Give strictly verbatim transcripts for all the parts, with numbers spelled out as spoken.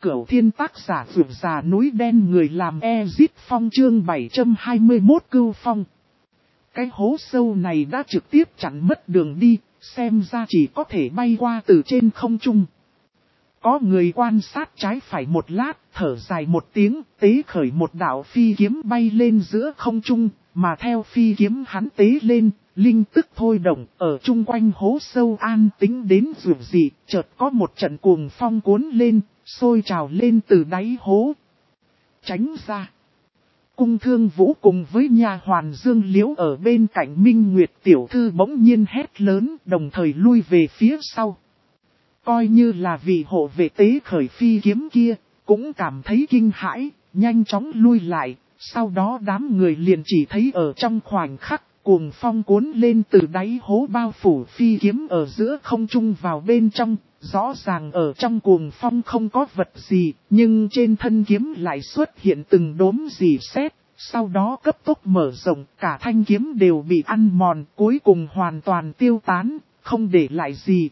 Cửu Thiên tác giả vượt già núi đen người làm Ezit Phong chương bảy trăm hai mươi mốt Cưu Phong. Cái hố sâu này đã trực tiếp chặn mất đường đi, xem ra chỉ có thể bay qua từ trên không trung. Có người quan sát trái phải một lát, thở dài một tiếng, tế khởi một đạo phi kiếm bay lên giữa không trung, mà theo phi kiếm hắn tế lên, linh tức thôi động, ở chung quanh hố sâu an tĩnh đến rủi dị, chợt có một trận cuồng phong cuốn lên, sôi trào lên từ đáy hố. Tránh ra. Cung Thương Vũ cùng với nhà hoàn Dương Liễu ở bên cạnh Minh Nguyệt tiểu thư bỗng nhiên hét lớn, đồng thời lui về phía sau. Coi như là vị hộ vệ tế khởi phi kiếm kia, cũng cảm thấy kinh hãi, nhanh chóng lui lại, sau đó đám người liền chỉ thấy ở trong khoảnh khắc, cuồng phong cuốn lên từ đáy hố bao phủ phi kiếm ở giữa không trung vào bên trong, rõ ràng ở trong cuồng phong không có vật gì, nhưng trên thân kiếm lại xuất hiện từng đốm rỉ sét, sau đó cấp tốc mở rộng, cả thanh kiếm đều bị ăn mòn, cuối cùng hoàn toàn tiêu tán, không để lại gì.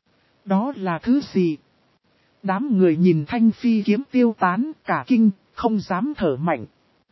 Đó là thứ gì? Đám người nhìn thanh phi kiếm tiêu tán, cả kinh, không dám thở mạnh.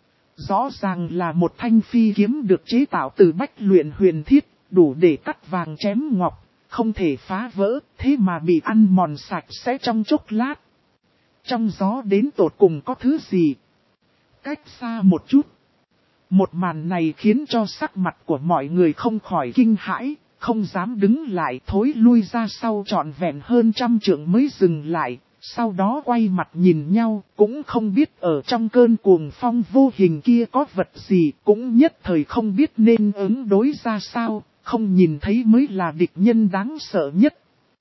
Rõ ràng là một thanh phi kiếm được chế tạo từ bách luyện huyền thiết, đủ để cắt vàng chém ngọc, không thể phá vỡ, thế mà bị ăn mòn sạch sẽ trong chốc lát. Trong gió đến tột cùng có thứ gì? Cách xa một chút. Một màn này khiến cho sắc mặt của mọi người không khỏi kinh hãi, không dám đứng lại, thối lui ra sau trọn vẹn hơn trăm trượng mới dừng lại. Sau đó quay mặt nhìn nhau, cũng không biết ở trong cơn cuồng phong vô hình kia có vật gì, cũng nhất thời không biết nên ứng đối ra sao, không nhìn thấy mới là địch nhân đáng sợ nhất.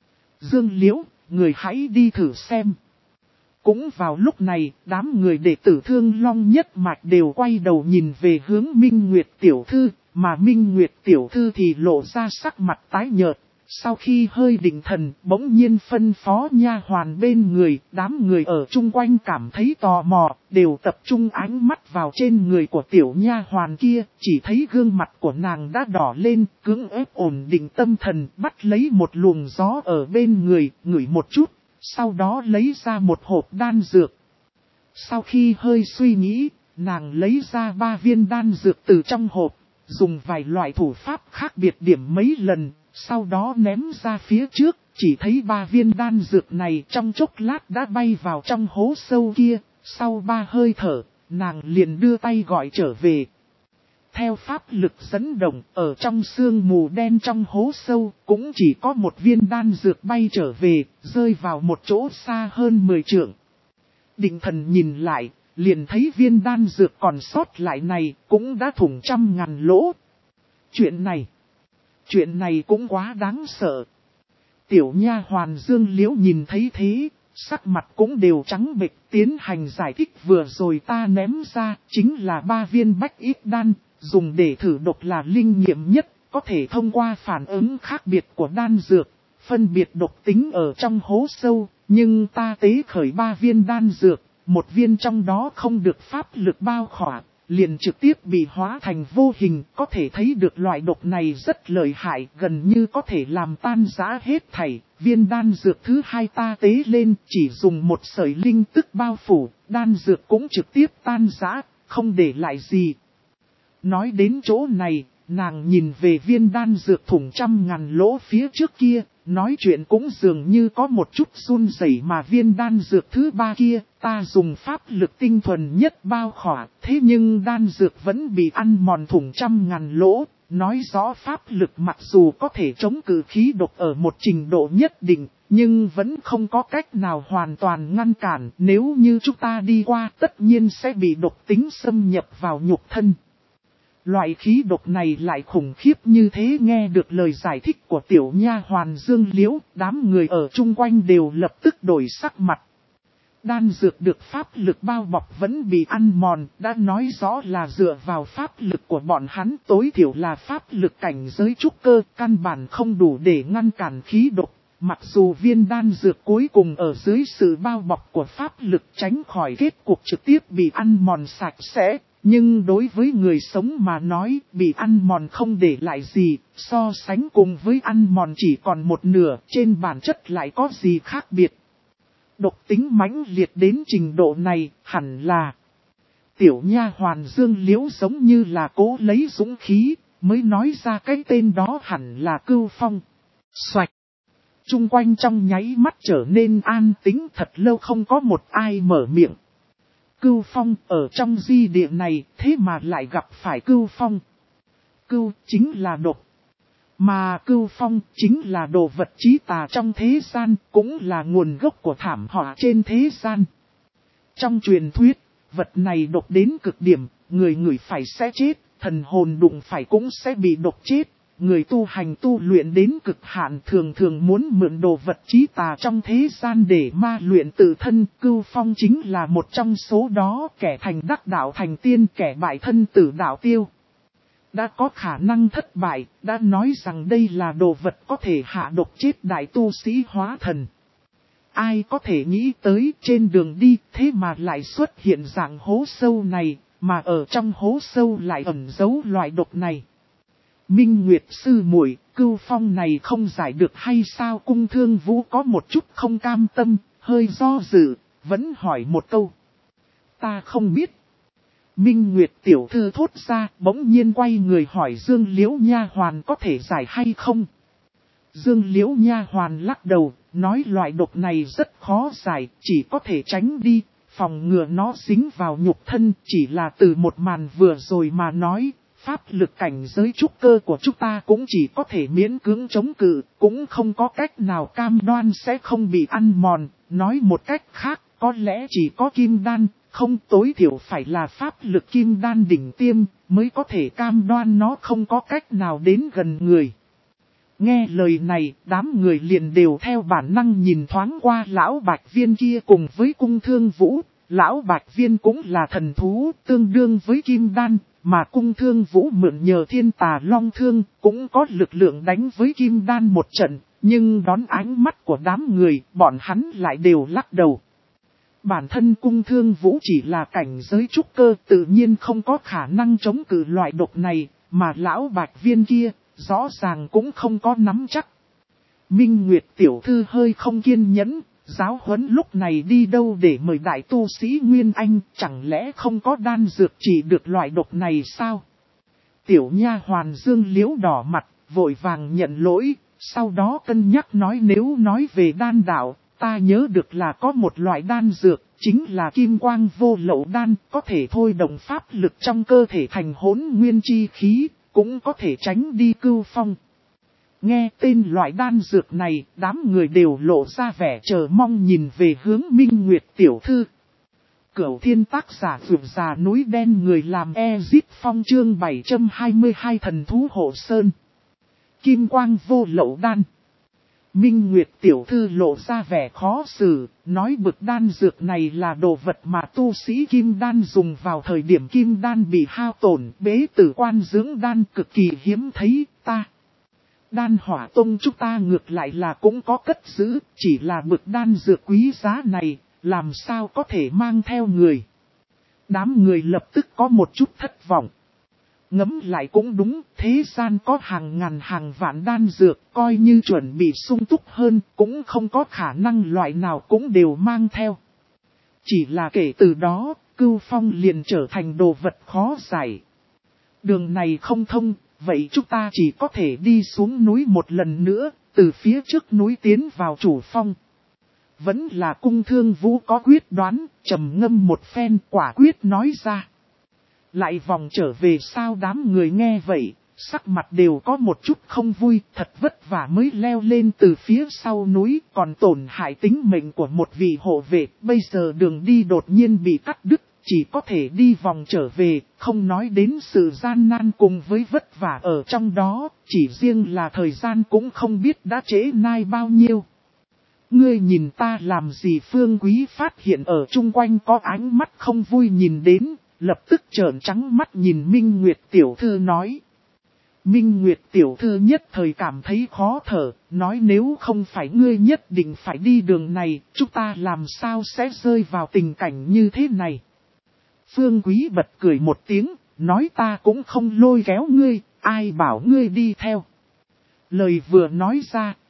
Dương Liễu, người hãy đi thử xem. Cũng vào lúc này, đám người đệ tử Thương Long nhất mạch đều quay đầu nhìn về hướng Minh Nguyệt tiểu thư, mà Minh Nguyệt tiểu thư thì lộ ra sắc mặt tái nhợt. Sau khi hơi định thần, bỗng nhiên phân phó nha hoàn bên người, đám người ở chung quanh cảm thấy tò mò, đều tập trung ánh mắt vào trên người của tiểu nha hoàn kia, chỉ thấy gương mặt của nàng đã đỏ lên, cưỡng ép ổn định tâm thần, bắt lấy một luồng gió ở bên người, ngửi một chút, sau đó lấy ra một hộp đan dược. Sau khi hơi suy nghĩ, nàng lấy ra ba viên đan dược từ trong hộp, dùng vài loại thủ pháp khác biệt điểm mấy lần. Sau đó ném ra phía trước, chỉ thấy ba viên đan dược này trong chốc lát đã bay vào trong hố sâu kia, sau ba hơi thở, nàng liền đưa tay gọi trở về. Theo pháp lực dẫn động, ở trong sương mù đen trong hố sâu, cũng chỉ có một viên đan dược bay trở về, rơi vào một chỗ xa hơn mười trượng. Định thần nhìn lại, liền thấy viên đan dược còn sót lại này, cũng đã thủng trăm ngàn lỗ. Chuyện này... Chuyện này cũng quá đáng sợ. Tiểu nha hoàn Dương Liễu nhìn thấy thế, sắc mặt cũng đều trắng bệch, tiến hành giải thích vừa rồi ta ném ra, chính là ba viên bách ít đan, dùng để thử độc là linh nghiệm nhất, có thể thông qua phản ứng khác biệt của đan dược, phân biệt độc tính ở trong hố sâu, nhưng ta tế khởi ba viên đan dược, một viên trong đó không được pháp lực bao khỏa. Liền trực tiếp bị hóa thành vô hình, có thể thấy được loại độc này rất lợi hại, gần như có thể làm tan rã hết thảy. Viên đan dược thứ hai ta tế lên, chỉ dùng một sợi linh tức bao phủ, đan dược cũng trực tiếp tan rã, không để lại gì. Nói đến chỗ này, nàng nhìn về viên đan dược thủng trăm ngàn lỗ phía trước kia, nói chuyện cũng dường như có một chút run rẩy mà viên đan dược thứ ba kia, ta dùng pháp lực tinh thuần nhất bao khỏa, thế nhưng đan dược vẫn bị ăn mòn thủng trăm ngàn lỗ, nói rõ pháp lực mặc dù có thể chống cự khí độc ở một trình độ nhất định, nhưng vẫn không có cách nào hoàn toàn ngăn cản, nếu như chúng ta đi qua tất nhiên sẽ bị độc tính xâm nhập vào nhục thân. Loại khí độc này lại khủng khiếp như thế, nghe được lời giải thích của tiểu nha hoàn Dương Liễu, đám người ở chung quanh đều lập tức đổi sắc mặt. Đan dược được pháp lực bao bọc vẫn bị ăn mòn, đã nói rõ là dựa vào pháp lực của bọn hắn, tối thiểu là pháp lực cảnh giới trúc cơ, căn bản không đủ để ngăn cản khí độc. Mặc dù viên đan dược cuối cùng ở dưới sự bao bọc của pháp lực tránh khỏi kết cục trực tiếp bị ăn mòn sạch sẽ. Nhưng đối với người sống mà nói, bị ăn mòn không để lại gì, so sánh cùng với ăn mòn chỉ còn một nửa, trên bản chất lại có gì khác biệt. Độc tính mãnh liệt đến trình độ này, hẳn là tiểu nha hoàn Dương Liễu giống như là cố lấy dũng khí, mới nói ra cái tên đó hẳn là Cưu Phong. Xoạch! Trung quanh trong nháy mắt trở nên an tĩnh, thật lâu không có một ai mở miệng. Cưu Phong ở trong di địa này, thế mà lại gặp phải Cưu Phong. Cưu chính là độc. Mà Cưu Phong chính là đồ vật chí tà trong thế gian, cũng là nguồn gốc của thảm họa trên thế gian. Trong truyền thuyết, vật này độc đến cực điểm, người ngửi phải sẽ chết, thần hồn đụng phải cũng sẽ bị độc chết. Người tu hành tu luyện đến cực hạn thường thường muốn mượn đồ vật chí tà trong thế gian để ma luyện tự thân. Cưu Phong chính là một trong số đó, kẻ thành đắc đạo thành tiên, kẻ bại thân tử đạo tiêu. Đã có khả năng thất bại, đã nói rằng đây là đồ vật có thể hạ độc chết đại tu sĩ hóa thần. Ai có thể nghĩ tới trên đường đi thế mà lại xuất hiện dạng hố sâu này, mà ở trong hố sâu lại ẩn giấu loại độc này. Minh Nguyệt sư muội, Cưu Phong này không giải được hay sao? Cung Thương Vũ có một chút không cam tâm, hơi do dự, vẫn hỏi một câu. Ta không biết. Minh Nguyệt tiểu thư thốt ra, bỗng nhiên quay người hỏi Dương Liễu nha hoàn có thể giải hay không. Dương Liễu nha hoàn lắc đầu, nói loại độc này rất khó giải, chỉ có thể tránh đi, phòng ngừa nó dính vào nhục thân. Chỉ là từ một màn vừa rồi mà nói, pháp lực cảnh giới trúc cơ của chúng ta cũng chỉ có thể miễn cưỡng chống cự, cũng không có cách nào cam đoan sẽ không bị ăn mòn. Nói một cách khác, có lẽ chỉ có kim đan, không tối thiểu phải là pháp lực kim đan đỉnh tiêm, mới có thể cam đoan nó không có cách nào đến gần người. Nghe lời này, đám người liền đều theo bản năng nhìn thoáng qua lão bạch viên kia cùng với cung thương vũ. Lão bạch viên cũng là thần thú, tương đương với kim đan, mà cung thương vũ mượn nhờ thiên tà long thương, cũng có lực lượng đánh với kim đan một trận. Nhưng đón ánh mắt của đám người, bọn hắn lại đều lắc đầu. Bản thân cung thương vũ chỉ là cảnh giới trúc cơ, tự nhiên không có khả năng chống cự loại độc này, mà lão bạch viên kia, rõ ràng cũng không có nắm chắc. Minh Nguyệt tiểu thư hơi không kiên nhẫn, giáo huấn lúc này đi đâu để mời đại tu sĩ Nguyên Anh, chẳng lẽ không có đan dược trị được loại độc này sao? Tiểu nha hoàn Dương Liễu đỏ mặt, vội vàng nhận lỗi, sau đó cân nhắc nói nếu nói về đan đạo, ta nhớ được là có một loại đan dược, chính là kim quang vô lậu đan, có thể thôi động pháp lực trong cơ thể thành hỗn nguyên chi khí, cũng có thể tránh đi Cưu Phong. Nghe tên loại đan dược này, đám người đều lộ ra vẻ chờ mong nhìn về hướng Minh Nguyệt tiểu thư. Cửu thiên tác giả vượt già núi đen người làm Ezit Phong chương bảy trăm hai mươi hai thần thú hộ sơn. Kim quang vô lậu đan. Minh Nguyệt tiểu thư lộ ra vẻ khó xử, nói bực đan dược này là đồ vật mà tu sĩ kim đan dùng vào thời điểm kim đan bị hao tổn, bế tử quan dưỡng đan cực kỳ hiếm thấy. Ta Đan Hỏa Tông chúng ta ngược lại là cũng có cất giữ, chỉ là bực đan dược quý giá này, làm sao có thể mang theo người. Đám người lập tức có một chút thất vọng. Ngẫm lại cũng đúng, thế gian có hàng ngàn hàng vạn đan dược, coi như chuẩn bị sung túc hơn, cũng không có khả năng loại nào cũng đều mang theo. Chỉ là kể từ đó, Cưu Phong liền trở thành đồ vật khó giải. Đường này không thông, vậy chúng ta chỉ có thể đi xuống núi một lần nữa, từ phía trước núi tiến vào chủ phong. Vẫn là cung thương vũ có quyết đoán, trầm ngâm một phen quả quyết nói ra. Lại vòng trở về sao? Đám người nghe vậy, sắc mặt đều có một chút không vui, thật vất vả mới leo lên từ phía sau núi, còn tổn hại tính mệnh của một vị hộ vệ, bây giờ đường đi đột nhiên bị cắt đứt, chỉ có thể đi vòng trở về, không nói đến sự gian nan cùng với vất vả ở trong đó, chỉ riêng là thời gian cũng không biết đã trễ nai bao nhiêu. Ngươi nhìn ta làm gì? Phương Quý phát hiện ở chung quanh có ánh mắt không vui nhìn đến, lập tức trợn trắng mắt nhìn Minh Nguyệt tiểu thư nói. Minh Nguyệt tiểu thư nhất thời cảm thấy khó thở, nói nếu không phải ngươi nhất định phải đi đường này, chúng ta làm sao sẽ rơi vào tình cảnh như thế này. Phương Quý bật cười một tiếng, nói ta cũng không lôi kéo ngươi, ai bảo ngươi đi theo. Lời vừa nói ra,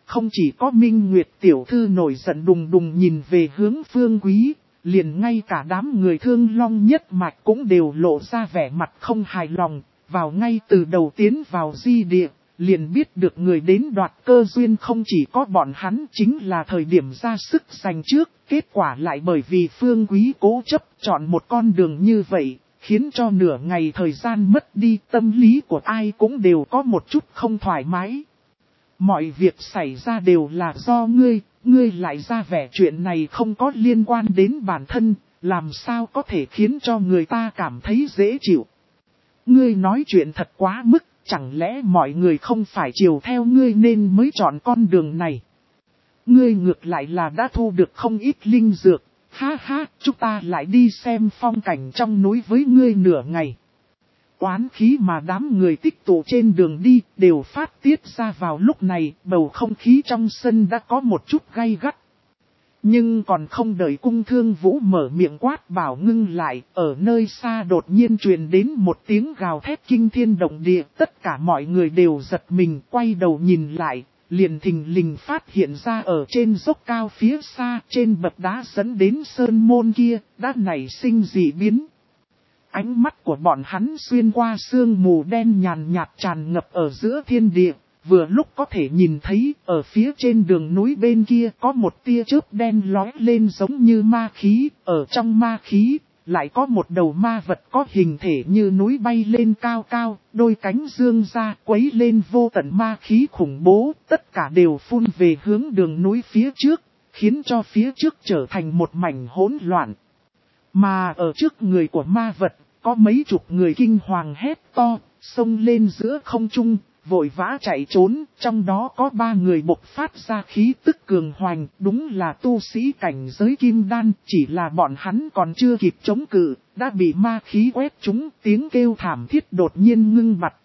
không chỉ có Minh Nguyệt tiểu thư nổi giận đùng đùng nhìn về hướng Phương Quý, liền ngay cả đám người Thương Long nhất mạch cũng đều lộ ra vẻ mặt không hài lòng, vào ngay từ đầu tiến vào di địa, liền biết được người đến đoạt cơ duyên không chỉ có bọn hắn, chính là thời điểm ra sức giành trước, kết quả lại bởi vì Phương Quý cố chấp chọn một con đường như vậy, khiến cho nửa ngày thời gian mất đi, tâm lý của ai cũng đều có một chút không thoải mái. Mọi việc xảy ra đều là do ngươi, ngươi lại ra vẻ chuyện này không có liên quan đến bản thân, làm sao có thể khiến cho người ta cảm thấy dễ chịu. Ngươi nói chuyện thật quá mức, chẳng lẽ mọi người không phải chiều theo ngươi nên mới chọn con đường này. Ngươi ngược lại là đã thu được không ít linh dược, ha ha, chúng ta lại đi xem phong cảnh trong núi với ngươi nửa ngày. Oán khí mà đám người tích tụ trên đường đi đều phát tiết ra vào lúc này, bầu không khí trong sân đã có một chút gay gắt. Nhưng còn không đợi Cung Thương Vũ mở miệng quát bảo ngưng lại, ở nơi xa đột nhiên truyền đến một tiếng gào thét kinh thiên động địa, tất cả mọi người đều giật mình quay đầu nhìn lại, liền thình lình phát hiện ra ở trên dốc cao phía xa, trên bậc đá dẫn đến sơn môn kia, đã nảy sinh dị biến. Ánh mắt của bọn hắn xuyên qua sương mù đen nhàn nhạt tràn ngập ở giữa thiên địa, vừa lúc có thể nhìn thấy ở phía trên đường núi bên kia có một tia chớp đen lói lên giống như ma khí, ở trong ma khí lại có một đầu ma vật có hình thể như núi bay lên cao cao, đôi cánh dương ra quấy lên vô tận ma khí khủng bố, tất cả đều phun về hướng đường núi phía trước, khiến cho phía trước trở thành một mảnh hỗn loạn. Mà ở trước người của ma vật, có mấy chục người kinh hoàng hét to, xông lên giữa không trung, vội vã chạy trốn, trong đó có ba người bộc phát ra khí tức cường hoành, đúng là tu sĩ cảnh giới kim đan, chỉ là bọn hắn còn chưa kịp chống cự, đã bị ma khí quét trúng, tiếng kêu thảm thiết đột nhiên ngưng bặt.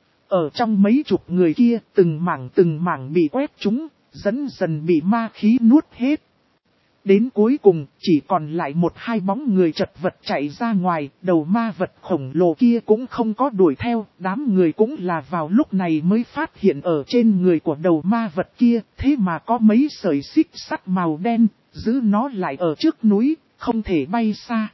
Ở trong mấy chục người kia, từng mảng từng mảng bị quét trúng, dần dần bị ma khí nuốt hết. Đến cuối cùng, chỉ còn lại một hai bóng người chật vật chạy ra ngoài, đầu ma vật khổng lồ kia cũng không có đuổi theo, đám người cũng là vào lúc này mới phát hiện ở trên người của đầu ma vật kia, thế mà có mấy sợi xích sắt màu đen, giữ nó lại ở trước núi, không thể bay xa.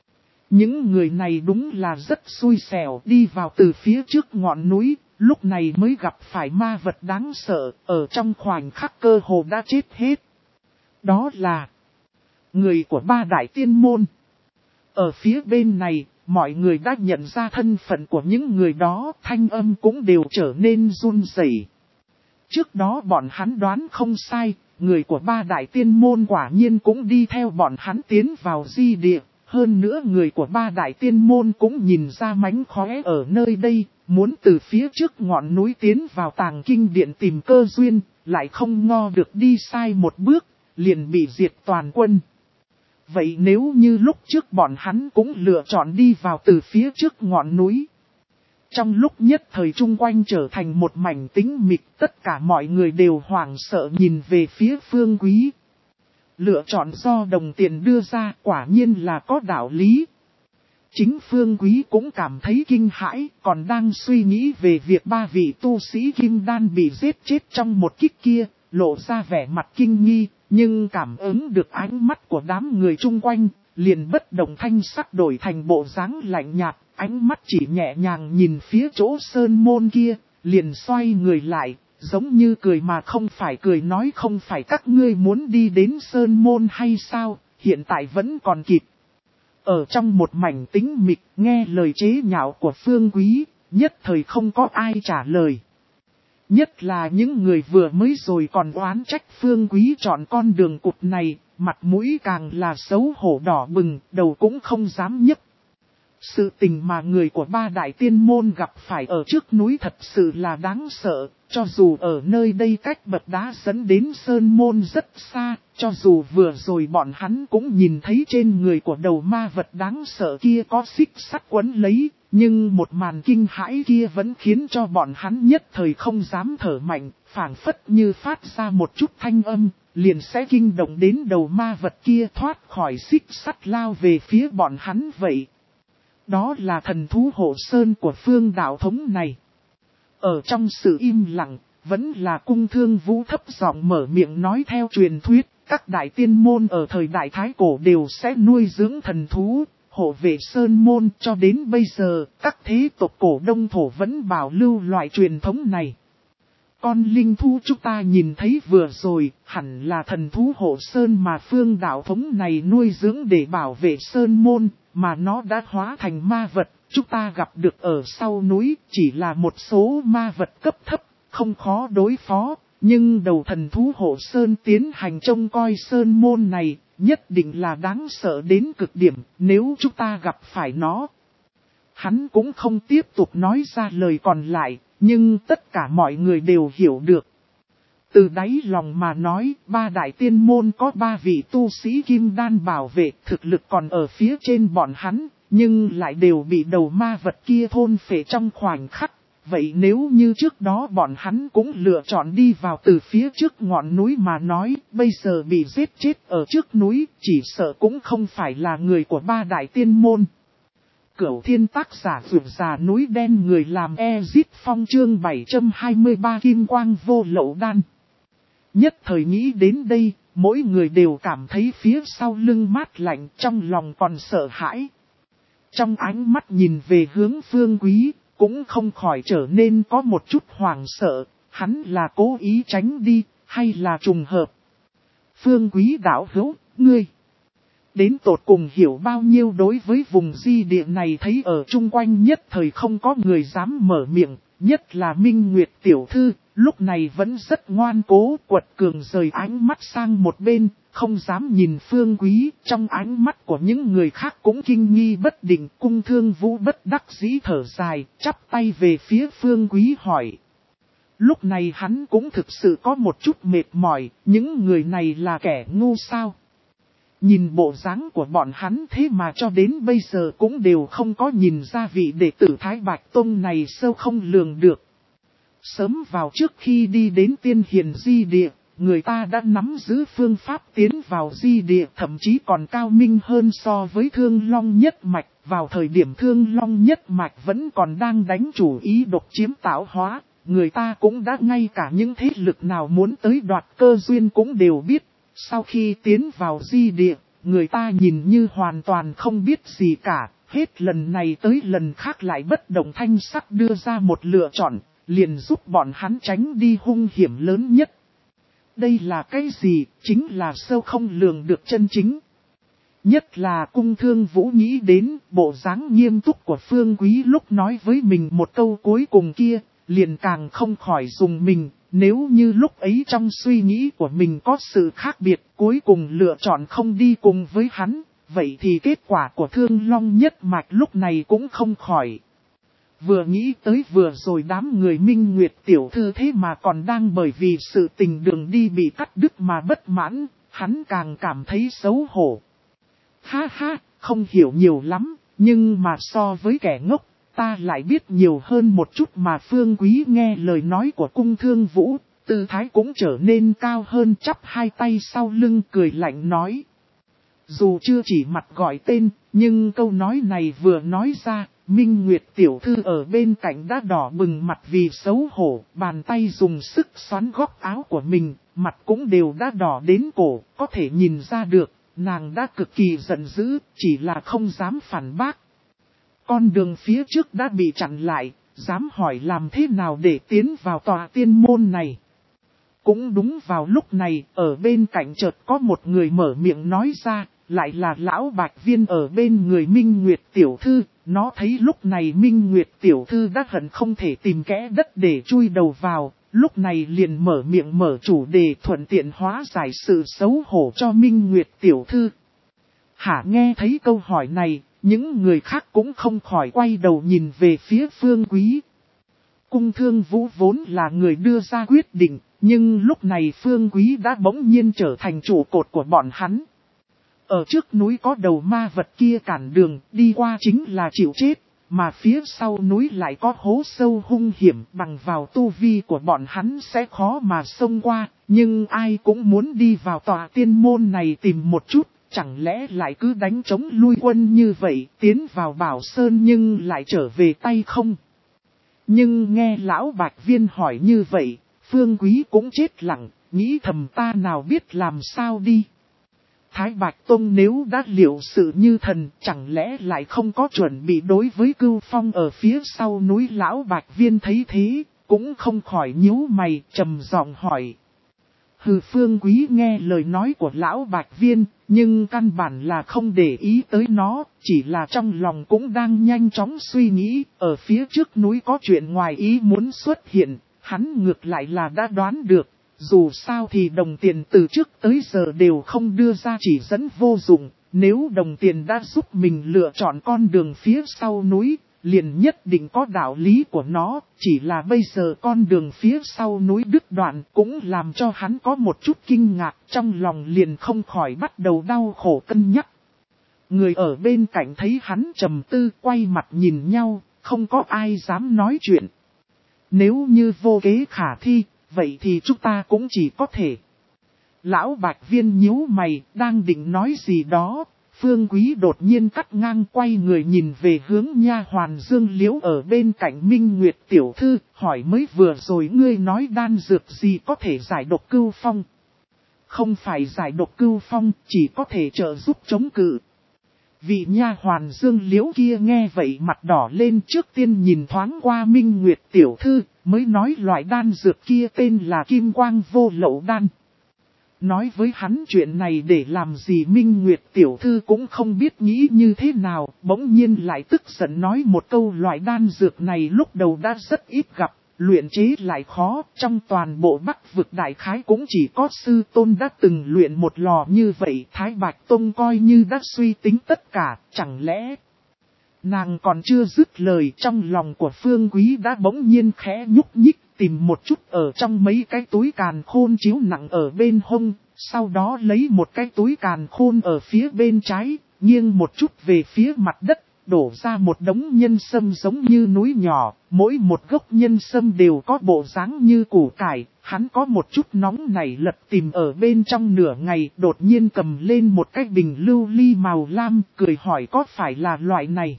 Những người này đúng là rất xui xẻo đi vào từ phía trước ngọn núi, lúc này mới gặp phải ma vật đáng sợ, ở trong khoảnh khắc cơ hồ đã chết hết. Đó là người của ba đại tiên môn. Ở phía bên này, mọi người đã nhận ra thân phận của những người đó, thanh âm cũng đều trở nên run rẩy. Trước đó bọn hắn đoán không sai, người của ba đại tiên môn quả nhiên cũng đi theo bọn hắn tiến vào di địa. Hơn nữa người của ba đại tiên môn cũng nhìn ra mánh khóe ở nơi đây, muốn từ phía trước ngọn núi tiến vào tàng kinh điện tìm cơ duyên, lại không ngờ được đi sai một bước, liền bị diệt toàn quân. Vậy nếu như lúc trước bọn hắn cũng lựa chọn đi vào từ phía trước ngọn núi. Trong lúc nhất thời chung quanh trở thành một mảnh tĩnh mịch, tất cả mọi người đều hoảng sợ nhìn về phía Phương Quý. Lựa chọn do đồng tiền đưa ra quả nhiên là có đạo lý. Chính Phương Quý cũng cảm thấy kinh hãi, còn đang suy nghĩ về việc ba vị tu sĩ kim đan bị giết chết trong một kích kia, lộ ra vẻ mặt kinh nghi. Nhưng cảm ứng được ánh mắt của đám người chung quanh, liền bất động thanh sắc đổi thành bộ dáng lạnh nhạt, ánh mắt chỉ nhẹ nhàng nhìn phía chỗ sơn môn kia, liền xoay người lại, giống như cười mà không phải cười, nói không phải các ngươi muốn đi đến sơn môn hay sao, hiện tại vẫn còn kịp. Ở trong một mảnh tĩnh mịch, nghe lời chế nhạo của Phương Quý, nhất thời không có ai trả lời. Nhất là những người vừa mới rồi còn oán trách Phương Quý chọn con đường cụt này, mặt mũi càng là xấu hổ đỏ bừng, đầu cũng không dám nhấc. Sự tình mà người của ba đại tiên môn gặp phải ở trước núi thật sự là đáng sợ, cho dù ở nơi đây cách bậc đá dẫn đến sơn môn rất xa, cho dù vừa rồi bọn hắn cũng nhìn thấy trên người của đầu ma vật đáng sợ kia có xích sắt quấn lấy, nhưng một màn kinh hãi kia vẫn khiến cho bọn hắn nhất thời không dám thở mạnh, phảng phất như phát ra một chút thanh âm, liền sẽ kinh động đến đầu ma vật kia thoát khỏi xích sắt lao về phía bọn hắn vậy. Đó là thần thú hộ sơn của phương đạo thống này. Ở trong sự im lặng, Vẫn là Cung Thương Vũ thấp giọng mở miệng nói theo truyền thuyết, các đại tiên môn ở thời đại Thái Cổ đều sẽ nuôi dưỡng thần thú, hộ vệ sơn môn cho đến bây giờ, các thế tộc cổ Đông Thổ vẫn bảo lưu loại truyền thống này. Con linh thú chúng ta nhìn thấy vừa rồi, hẳn là thần thú hộ sơn mà phương đạo thống này nuôi dưỡng để bảo vệ sơn môn, mà nó đã hóa thành ma vật, chúng ta gặp được ở sau núi, chỉ là một số ma vật cấp thấp, không khó đối phó, nhưng đầu thần thú hộ sơn tiến hành trông coi sơn môn này, nhất định là đáng sợ đến cực điểm, nếu chúng ta gặp phải nó. Hắn cũng không tiếp tục nói ra lời còn lại, nhưng tất cả mọi người đều hiểu được. Từ đáy lòng mà nói, ba đại tiên môn có ba vị tu sĩ kim đan bảo vệ, thực lực còn ở phía trên bọn hắn, nhưng lại đều bị đầu ma vật kia thôn phệ trong khoảnh khắc. Vậy nếu như trước đó bọn hắn cũng lựa chọn đi vào từ phía trước ngọn núi mà nói, bây giờ bị giết chết ở trước núi, chỉ sợ cũng không phải là người của ba đại tiên môn. Cửu Thiên tác giả vượt già núi đen người làm Ezit Phong chương bảy trăm hai mươi ba kim quang vô lậu đan. Nhất thời nghĩ đến đây, mỗi người đều cảm thấy phía sau lưng mát lạnh, trong lòng còn sợ hãi. Trong ánh mắt nhìn về hướng Phương Quý, cũng không khỏi trở nên có một chút hoảng sợ, hắn là cố ý tránh đi, hay là trùng hợp. Phương Quý đạo hữu, ngươi đến tột cùng hiểu bao nhiêu đối với vùng di địa này, thấy ở chung quanh nhất thời không có người dám mở miệng, nhất là Minh Nguyệt tiểu thư, lúc này vẫn rất ngoan cố, quật cường rời ánh mắt sang một bên, không dám nhìn Phương Quý, trong ánh mắt của những người khác cũng kinh nghi bất định. Cung Thương Vũ bất đắc dĩ thở dài, chắp tay về phía Phương Quý hỏi. Lúc này hắn cũng thực sự có một chút mệt mỏi, những người này là kẻ ngu sao? Nhìn bộ dáng của bọn hắn thế mà cho đến bây giờ cũng đều không có nhìn ra vị đệ tử Thái Bạch Tông này sâu không lường được. Sớm vào trước khi đi đến tiên hiền di địa, người ta đã nắm giữ phương pháp tiến vào di địa, thậm chí còn cao minh hơn so với Thương Long Nhất Mạch. Vào thời điểm Thương Long Nhất Mạch vẫn còn đang đánh chủ ý độc chiếm tạo hóa, người ta cũng đã ngay cả những thế lực nào muốn tới đoạt cơ duyên cũng đều biết. Sau khi tiến vào di địa, người ta nhìn như hoàn toàn không biết gì cả, hết lần này tới lần khác lại bất động thanh sắc đưa ra một lựa chọn, liền giúp bọn hắn tránh đi hung hiểm lớn nhất. Đây là cái gì? Chính là sâu không lường được chân chính. Nhất là Cung Thương Vũ nghĩ đến bộ dáng nghiêm túc của Phương Quý lúc nói với mình một câu cuối cùng kia, liền càng không khỏi dùng mình. Nếu như lúc ấy trong suy nghĩ của mình có sự khác biệt, cuối cùng lựa chọn không đi cùng với hắn, vậy thì kết quả của Thương Long Nhất Mạch lúc này cũng không khỏi. Vừa nghĩ tới vừa rồi đám người Minh Nguyệt tiểu thư thế mà còn đang bởi vì sự tình đường đi bị cắt đứt mà bất mãn, hắn càng cảm thấy xấu hổ. Ha ha, không hiểu nhiều lắm, nhưng mà so với kẻ ngốc, ta lại biết nhiều hơn một chút mà. Phương Quý nghe lời nói của Cung Thương Vũ, tư thái cũng trở nên cao hơn, chắp hai tay sau lưng cười lạnh nói. Dù chưa chỉ mặt gọi tên, nhưng câu nói này vừa nói ra, Minh Nguyệt tiểu thư ở bên cạnh đã đỏ bừng mặt vì xấu hổ, bàn tay dùng sức xoắn góc áo của mình, mặt cũng đều đã đỏ đến cổ, có thể nhìn ra được, nàng đã cực kỳ giận dữ, chỉ là không dám phản bác. Con đường phía trước đã bị chặn lại, dám hỏi làm thế nào để tiến vào tòa tiên môn này. Cũng đúng vào lúc này, ở bên cạnh chợt có một người mở miệng nói ra, lại là lão Bạch Viên ở bên người Minh Nguyệt tiểu thư. Nó thấy lúc này Minh Nguyệt tiểu thư đã hận không thể tìm kẽ đất để chui đầu vào, lúc này liền mở miệng mở chủ đề thuận tiện hóa giải sự xấu hổ cho Minh Nguyệt tiểu thư. Hả, nghe thấy câu hỏi này, những người khác cũng không khỏi quay đầu nhìn về phía Phương Quý. Cung Thương Vũ vốn là người đưa ra quyết định, nhưng lúc này Phương Quý đã bỗng nhiên trở thành trụ cột của bọn hắn. Ở trước núi có đầu ma vật kia cản đường, đi qua chính là chịu chết, mà phía sau núi lại có hố sâu hung hiểm, bằng vào tu vi của bọn hắn sẽ khó mà xông qua, nhưng ai cũng muốn đi vào tòa tiên môn này tìm một chút, chẳng lẽ lại cứ đánh chống lui quân như vậy, tiến vào Bảo Sơn nhưng lại trở về tay không? Nhưng nghe lão Bạch Viên hỏi như vậy, Phương Quý cũng chết lặng, nghĩ thầm ta nào biết làm sao đi. Thái Bạch Tông nếu đã liệu sự như thần, chẳng lẽ lại không có chuẩn bị đối với Cưu Phong ở phía sau núi. Lão Bạch Viên thấy thế, cũng không khỏi nhíu mày, trầm giọng hỏi. Hừ, Phương Quý nghe lời nói của Lão Bạch Viên, nhưng căn bản là không để ý tới nó, chỉ là trong lòng cũng đang nhanh chóng suy nghĩ, ở phía trước núi có chuyện ngoài ý muốn xuất hiện, hắn ngược lại là đã đoán được. Dù sao thì đồng tiền từ trước tới giờ đều không đưa ra chỉ dẫn vô dụng, nếu đồng tiền đã giúp mình lựa chọn con đường phía sau núi, liền nhất định có đạo lý của nó, chỉ là bây giờ con đường phía sau núi đứt đoạn cũng làm cho hắn có một chút kinh ngạc, trong lòng liền không khỏi bắt đầu đau khổ cân nhắc. Người ở bên cạnh thấy hắn trầm tư, quay mặt nhìn nhau, không có ai dám nói chuyện. Nếu như vô kế khả thi, vậy thì chúng ta cũng chỉ có thể. Lão Bạch Viên nhíu mày, đang định nói gì đó, Phương Quý đột nhiên cắt ngang, quay người nhìn về hướng nha hoàn Dương Liễu ở bên cạnh Minh Nguyệt tiểu thư, hỏi mới vừa rồi ngươi nói đan dược gì có thể giải độc Cưu Phong. Không phải giải độc Cưu Phong, chỉ có thể trợ giúp chống cự. Vị nha hoàn Dương Liễu kia nghe vậy mặt đỏ lên, trước tiên nhìn thoáng qua Minh Nguyệt tiểu thư, mới nói loại đan dược kia tên là Kim Quang Vô Lậu Đan. Nói với hắn chuyện này để làm gì, Minh Nguyệt tiểu thư cũng không biết nghĩ như thế nào, bỗng nhiên lại tức giận nói một câu loại đan dược này lúc đầu đã rất ít gặp, luyện chế lại khó, trong toàn bộ Bắc vực đại khái cũng chỉ có sư tôn đã từng luyện một lò như vậy. Thái Bạch Tông coi như đã suy tính tất cả, chẳng lẽ... Nàng còn chưa dứt lời, trong lòng của Phương Quý đã bỗng nhiên khẽ nhúc nhích, tìm một chút ở trong mấy cái túi càn khôn chiếu nặng ở bên hông, sau đó lấy một cái túi càn khôn ở phía bên trái, nghiêng một chút về phía mặt đất, đổ ra một đống nhân sâm giống như núi nhỏ, mỗi một gốc nhân sâm đều có bộ dáng như củ cải. Hắn có một chút nóng nảy lật tìm ở bên trong nửa ngày, đột nhiên cầm lên một cái bình lưu ly màu lam, cười hỏi có phải là loại này.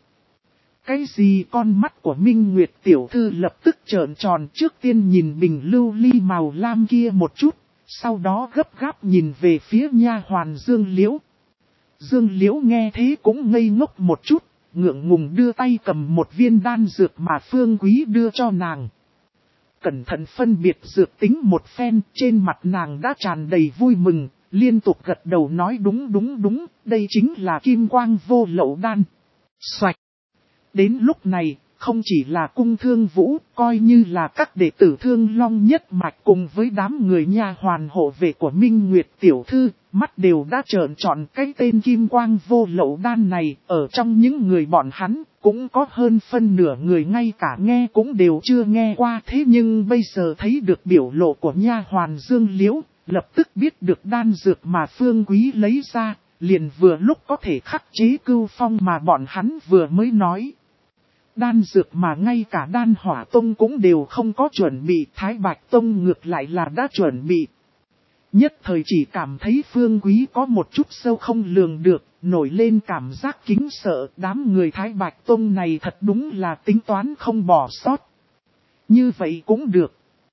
Cái gì? Con mắt của Minh Nguyệt tiểu thư lập tức trợn tròn, trước tiên nhìn bình lưu ly màu lam kia một chút, sau đó gấp gáp nhìn về phía nha hoàn Dương Liễu. Dương Liễu nghe thế cũng ngây ngốc một chút, ngượng ngùng đưa tay cầm một viên đan dược mà Phương Quý đưa cho nàng. Cẩn thận phân biệt dược tính một phen, trên mặt nàng đã tràn đầy vui mừng, liên tục gật đầu nói đúng đúng đúng, đây chính là Kim Quang Vô Lậu Đan. Xoạch! Đến lúc này, không chỉ là Cung Thương Vũ, coi như là các đệ tử Thương Long nhất mạch cùng với đám người nha hoàn hộ vệ của Minh Nguyệt tiểu thư, mắt đều đã trợn tròn. Cái tên Kim Quang Vô Lậu Đan này, ở trong những người bọn hắn, cũng có hơn phân nửa người ngay cả nghe cũng đều chưa nghe qua. Thế nhưng bây giờ thấy được biểu lộ của nha hoàn Dương Liễu, lập tức biết được đan dược mà Phương Quý lấy ra, liền vừa lúc có thể khắc chế Cưu Phong mà bọn hắn vừa mới nói. Đan dược mà ngay cả Đan Hỏa Tông cũng đều không có chuẩn bị, Thái Bạch Tông ngược lại là đã chuẩn bị. Nhất thời chỉ cảm thấy Phương Quý có một chút sâu không lường được, nổi lên cảm giác kính sợ. Đám người Thái Bạch Tông này thật đúng là tính toán không bỏ sót. Như vậy cũng được.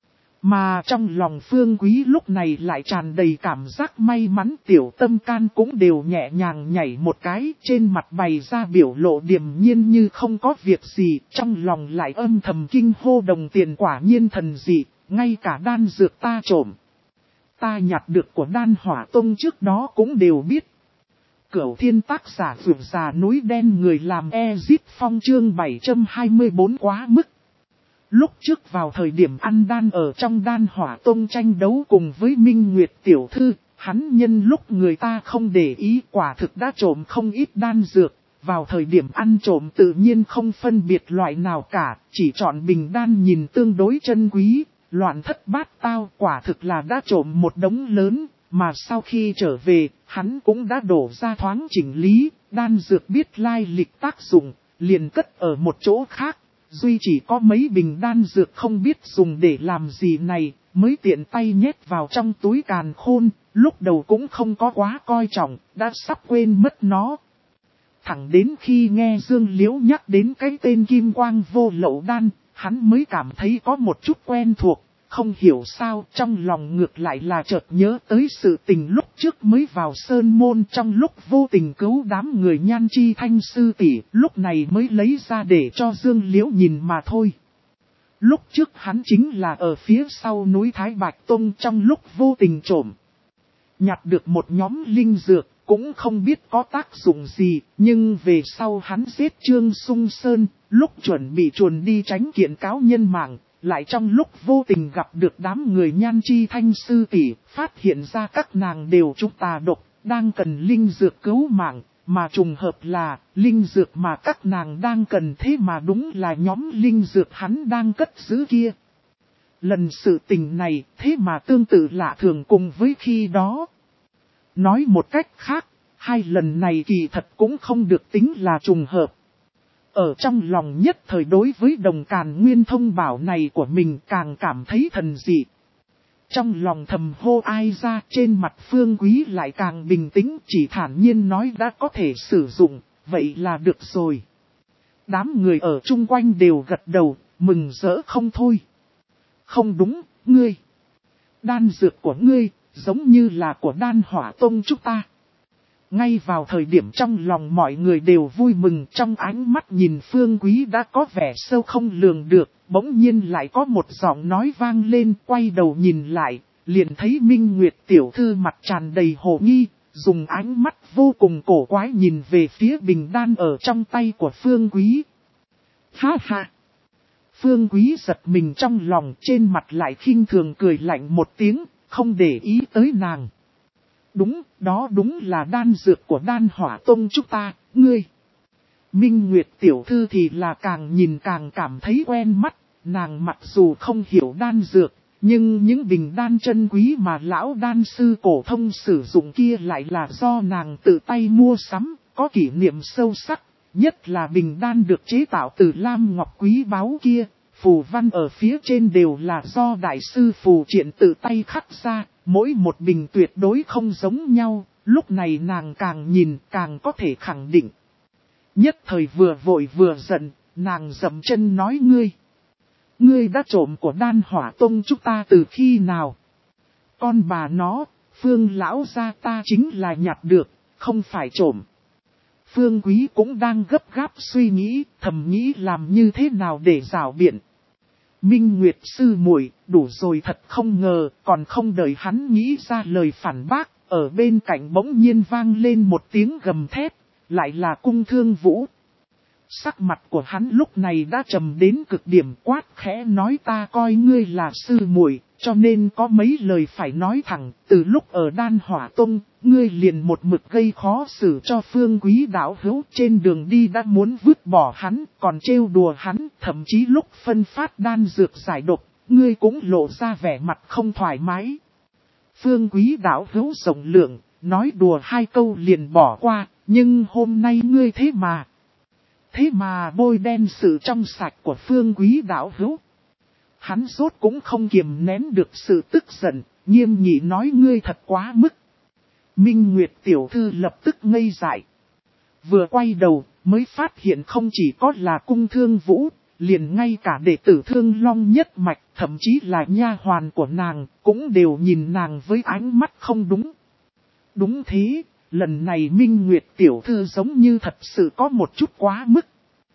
Mà trong lòng Phương Quý lúc này lại tràn đầy cảm giác may mắn, tiểu tâm can cũng đều nhẹ nhàng nhảy một cái, trên mặt bày ra biểu lộ điềm nhiên như không có việc gì, trong lòng lại âm thầm kinh hô đồng tiền quả nhiên thần dị, ngay cả đan dược ta trộm. Ta nhặt được của Đan Hỏa Tông trước đó cũng đều biết. Cửu Thiên tác giả vượt già núi đen, người làm Ezit Phong chương bảy trăm hai mươi bốn quá mức. Lúc trước vào thời điểm ăn đan ở trong Đan Hỏa Tông tranh đấu cùng với Minh Nguyệt tiểu thư, hắn nhân lúc người ta không để ý quả thực đã trộm không ít đan dược. Vào thời điểm ăn trộm tự nhiên không phân biệt loại nào cả, chỉ chọn bình đan nhìn tương đối chân quý, loạn thất bát tao, quả thực là đã trộm một đống lớn. Mà sau khi trở về, hắn cũng đã đổ ra thoáng chỉnh lý, đan dược biết lai lịch tác dụng, liền cất ở một chỗ khác. Duy chỉ có mấy bình đan dược không biết dùng để làm gì này, mới tiện tay nhét vào trong túi càn khôn, lúc đầu cũng không có quá coi trọng, đã sắp quên mất nó. Thẳng đến khi nghe Dương Liễu nhắc đến cái tên Kim Quang Vô Lậu Đan, hắn mới cảm thấy có một chút quen thuộc, không hiểu sao trong lòng ngược lại là chợt nhớ tới sự tình lúc trước mới vào sơn môn trong lúc vô tình cứu đám người Nhan Chi Thanh sư tỷ, lúc này mới lấy ra để cho Dương Liễu nhìn mà thôi. Lúc trước hắn chính là ở phía sau núi Thái Bạch Tông trong lúc vô tình trộm nhặt được một nhóm linh dược, cũng không biết có tác dụng gì, nhưng về sau hắn giết Trương Sung Sơn, lúc chuẩn bị chuồn đi tránh kiện cáo nhân mạng, lại trong lúc vô tình gặp được đám người Nhan Chi Thanh sư tỷ, phát hiện ra các nàng đều trúng tà độc, đang cần linh dược cứu mạng, mà trùng hợp là, linh dược mà các nàng đang cần thế mà đúng là nhóm linh dược hắn đang cất giữ kia. Lần sự tình này, thế mà tương tự lạ thường cùng với khi đó. Nói một cách khác, hai lần này kỳ thật cũng không được tính là trùng hợp. Ở trong lòng nhất thời đối với đồng càn nguyên thông bảo này của mình càng cảm thấy thần dị. Trong lòng thầm hô ai ra, trên mặt Phương Quý lại càng bình tĩnh, chỉ thản nhiên nói đã có thể sử dụng, vậy là được rồi. Đám người ở chung quanh đều gật đầu, mừng rỡ không thôi. Không đúng, ngươi. Đan dược của ngươi, giống như là của Đan Hỏa Tông chúng ta. Ngay vào thời điểm trong lòng mọi người đều vui mừng, trong ánh mắt nhìn Phương Quý đã có vẻ sâu không lường được, bỗng nhiên lại có một giọng nói vang lên, quay đầu nhìn lại, liền thấy Minh Nguyệt tiểu thư mặt tràn đầy hồ nghi, dùng ánh mắt vô cùng cổ quái nhìn về phía bình đan ở trong tay của Phương Quý. Ha ha! Phương Quý giật mình trong lòng, trên mặt lại khinh thường cười lạnh một tiếng, không để ý tới nàng. Đúng, đó đúng là đan dược của Đan Hỏa Tông chúng ta, ngươi. Minh Nguyệt tiểu thư thì là càng nhìn càng cảm thấy quen mắt, nàng mặc dù không hiểu đan dược, nhưng những bình đan chân quý mà lão đan sư cổ thông sử dụng kia lại là do nàng tự tay mua sắm, có kỷ niệm sâu sắc, nhất là bình đan được chế tạo từ lam ngọc quý báu kia, phù văn ở phía trên đều là do đại sư phù triện tự tay khắc ra. Mỗi một bình tuyệt đối không giống nhau, lúc này nàng càng nhìn càng có thể khẳng định. Nhất thời vừa vội vừa giận, nàng dậm chân nói ngươi. Ngươi đã trộm của Đan Hỏa Tông chúng ta từ khi nào? Con bà nó, Phương lão gia ta chính là nhặt được, không phải trộm. Phương Quý cũng đang gấp gáp suy nghĩ, thầm nghĩ làm như thế nào để rảo biện. Minh Nguyệt sư muội, đủ rồi thật không ngờ, còn không đợi hắn nghĩ ra lời phản bác, ở bên cạnh bỗng nhiên vang lên một tiếng gầm thét, lại là Cung Thương Vũ. Sắc mặt của hắn lúc này đã trầm đến cực điểm, quát khẽ nói ta coi ngươi là sư muội, cho nên có mấy lời phải nói thẳng, từ lúc ở Đan Hỏa Tông, ngươi liền một mực gây khó xử cho Phương Quý đạo hữu, trên đường đi đã muốn vứt bỏ hắn, còn trêu đùa hắn, thậm chí lúc phân phát đan dược giải độc, ngươi cũng lộ ra vẻ mặt không thoải mái. Phương Quý đạo hữu rộng lượng, nói đùa hai câu liền bỏ qua, nhưng hôm nay ngươi thế mà... Thế mà bôi đen sự trong sạch của Phương Quý đạo hữu. Hắn rốt cũng không kiềm nén được sự tức giận, nghiêm nghị nói ngươi thật quá mức. Minh Nguyệt tiểu thư lập tức ngây dại. Vừa quay đầu mới phát hiện không chỉ có là Cung Thương Vũ, liền ngay cả đệ tử Thương Long nhất mạch, thậm chí là nha hoàn của nàng, cũng đều nhìn nàng với ánh mắt không đúng. Đúng thế. Lần này Minh Nguyệt tiểu thư giống như thật sự có một chút quá mức.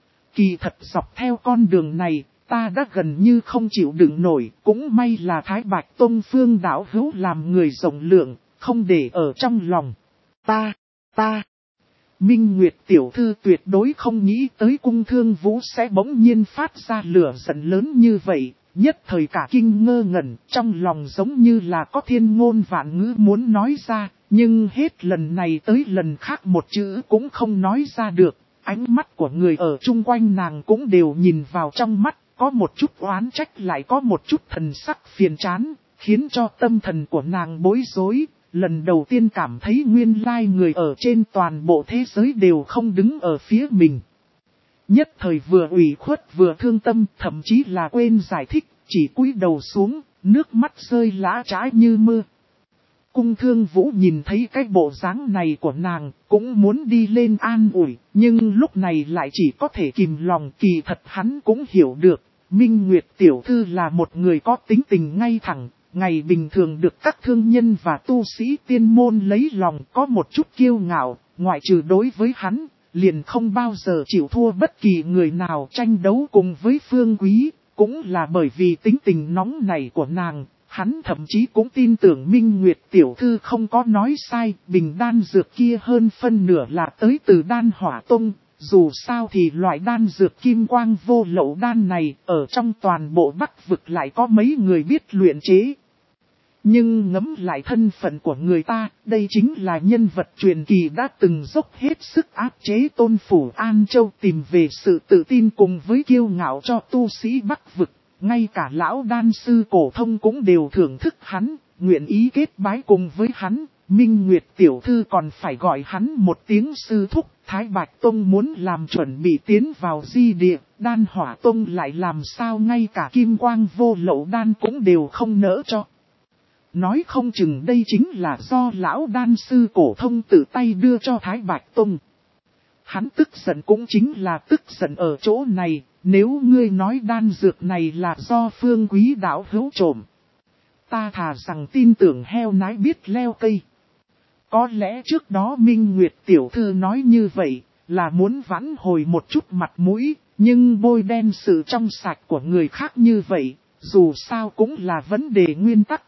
Kỳ thật dọc theo con đường này, ta đã gần như không chịu đựng nổi, cũng may là Thái Bạch Tông Phương đạo hữu làm người rộng lượng, không để ở trong lòng. Ta, ta. Minh Nguyệt tiểu thư tuyệt đối không nghĩ tới Cung Thương Vũ sẽ bỗng nhiên phát ra lửa giận lớn như vậy. Nhất thời cả kinh ngơ ngẩn, trong lòng giống như là có thiên ngôn vạn ngữ muốn nói ra, nhưng hết lần này tới lần khác một chữ cũng không nói ra được. Ánh mắt của người ở chung quanh nàng cũng đều nhìn vào trong mắt, có một chút oán trách lại có một chút thần sắc phiền chán, khiến cho tâm thần của nàng bối rối. Lần đầu tiên cảm thấy nguyên lai người ở trên toàn bộ thế giới đều không đứng ở phía mình. Nhất thời vừa ủy khuất vừa thương tâm, thậm chí là quên giải thích, chỉ cúi đầu xuống, nước mắt rơi lã trã như mưa. Cung Thương Vũ nhìn thấy cái bộ dáng này của nàng, cũng muốn đi lên an ủi, nhưng lúc này lại chỉ có thể kìm lòng. Kỳ thật hắn cũng hiểu được, Minh Nguyệt tiểu thư là một người có tính tình ngay thẳng, ngày bình thường được các thương nhân và tu sĩ tiên môn lấy lòng, có một chút kiêu ngạo, ngoại trừ đối với hắn, liền không bao giờ chịu thua bất kỳ người nào tranh đấu cùng với Phương Quý. Cũng là bởi vì tính tình nóng này của nàng, hắn thậm chí cũng tin tưởng Minh Nguyệt tiểu thư không có nói sai, bình đan dược kia hơn phân nửa là tới từ đan hỏa tông. Dù sao thì loại đan dược kim quang vô lậu đan này ở trong toàn bộ Bắc vực lại có mấy người biết luyện chế. Nhưng ngẫm lại thân phận của người ta, đây chính là nhân vật truyền kỳ đã từng dốc hết sức áp chế Tôn Phủ An Châu, tìm về sự tự tin cùng với kiêu ngạo cho tu sĩ Bắc vực. Ngay cả lão đan sư cổ thông cũng đều thưởng thức hắn, nguyện ý kết bái cùng với hắn. Minh Nguyệt tiểu thư còn phải gọi hắn một tiếng sư thúc. Thái Bạch Tông muốn làm chuẩn bị tiến vào di địa, đan hỏa tông lại làm sao ngay cả kim quang vô lậu đan cũng đều không nỡ cho. Nói không chừng đây chính là do lão đan sư cổ thông tự tay đưa cho Thái Bạch Tông. Hắn tức giận cũng chính là tức giận ở chỗ này, nếu ngươi nói đan dược này là do Phương Quý đạo hữu trộm. Ta thà rằng tin tưởng heo nái biết leo cây. Có lẽ trước đó Minh Nguyệt tiểu thư nói như vậy, là muốn vãn hồi một chút mặt mũi, nhưng bôi đen sự trong sạch của người khác như vậy, dù sao cũng là vấn đề nguyên tắc.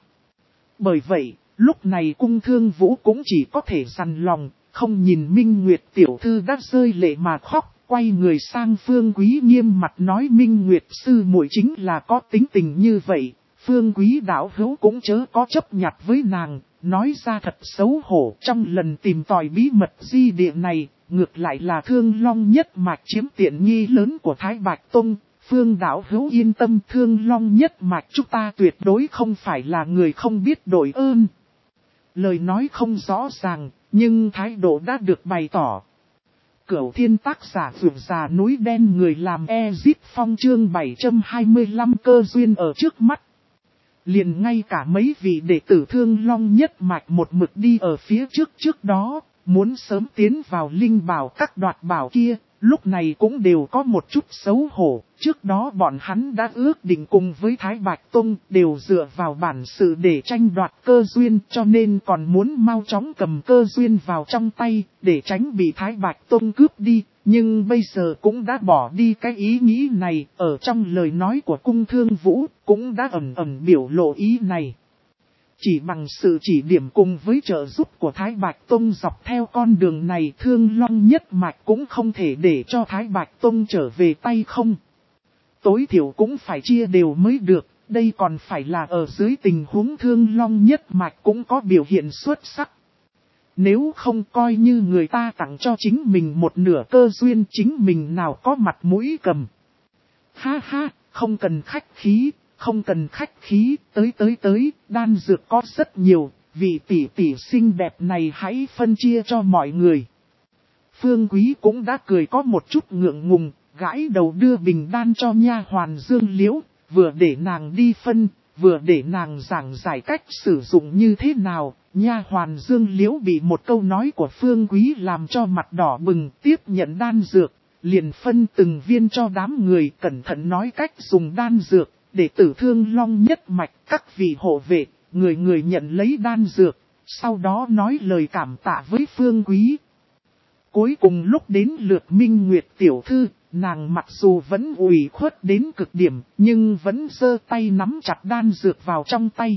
Bởi vậy, lúc này Cung Thương Vũ cũng chỉ có thể dằn lòng, không nhìn Minh Nguyệt tiểu thư đã rơi lệ mà khóc, quay người sang Phương Quý nghiêm mặt nói Minh Nguyệt sư muội chính là có tính tình như vậy, Phương Quý đạo hữu cũng chớ có chấp nhặt với nàng. Nói ra thật xấu hổ, trong lần tìm tòi bí mật di địa này, ngược lại là Thương Long nhất mạch chiếm tiện nghi lớn của Thái Bạch Tông. Phương đạo hữu yên tâm, Thương Long nhất mạch chúng ta tuyệt đối không phải là người không biết đội ơn. Lời nói không rõ ràng, nhưng thái độ đã được bày tỏ. Cửu Thiên tác giả vượt già núi đen người làm Ezit Phong chương bảy trăm hai mươi lăm cơ duyên ở trước mắt. Liền ngay cả mấy vị đệ tử Thương Long nhất mạch một mực đi ở phía trước trước đó, muốn sớm tiến vào linh bảo các đoạt bảo kia, lúc này cũng đều có một chút xấu hổ. Trước đó bọn hắn đã ước định cùng với Thái Bạch Tông đều dựa vào bản sự để tranh đoạt cơ duyên, cho nên còn muốn mau chóng cầm cơ duyên vào trong tay để tránh bị Thái Bạch Tông cướp đi. Nhưng bây giờ cũng đã bỏ đi cái ý nghĩ này, ở trong lời nói của Cung Thương Vũ cũng đã ẩn ẩn biểu lộ ý này. Chỉ bằng sự chỉ điểm cùng với trợ giúp của Thái Bạch Tông dọc theo con đường này, Thương Long nhất mạch cũng không thể để cho Thái Bạch Tông trở về tay không. Tối thiểu cũng phải chia đều mới được, đây còn phải là ở dưới tình huống Thương Long nhất mạch cũng có biểu hiện xuất sắc. Nếu không coi như người ta tặng cho chính mình một nửa cơ duyên, chính mình nào có mặt mũi cầm. Ha ha, không cần khách khí, không cần khách khí, tới tới tới, đan dược có rất nhiều, vị tỷ tỷ xinh đẹp này hãy phân chia cho mọi người. Phương Quý cũng đã cười có một chút ngượng ngùng, gãi đầu đưa bình đan cho nha hoàn Dương Liễu, vừa để nàng đi phân, vừa để nàng giảng giải cách sử dụng như thế nào. Nha hoàn Dương Liễu bị một câu nói của Phương Quý làm cho mặt đỏ bừng, tiếp nhận đan dược, liền phân từng viên cho đám người, cẩn thận nói cách dùng đan dược, để tử Thương Long nhất mạch các vị hộ vệ, người người nhận lấy đan dược, sau đó nói lời cảm tạ với Phương Quý. Cuối cùng lúc đến lượt Minh Nguyệt tiểu thư, nàng mặc dù vẫn ủy khuất đến cực điểm, nhưng vẫn giơ tay nắm chặt đan dược vào trong tay.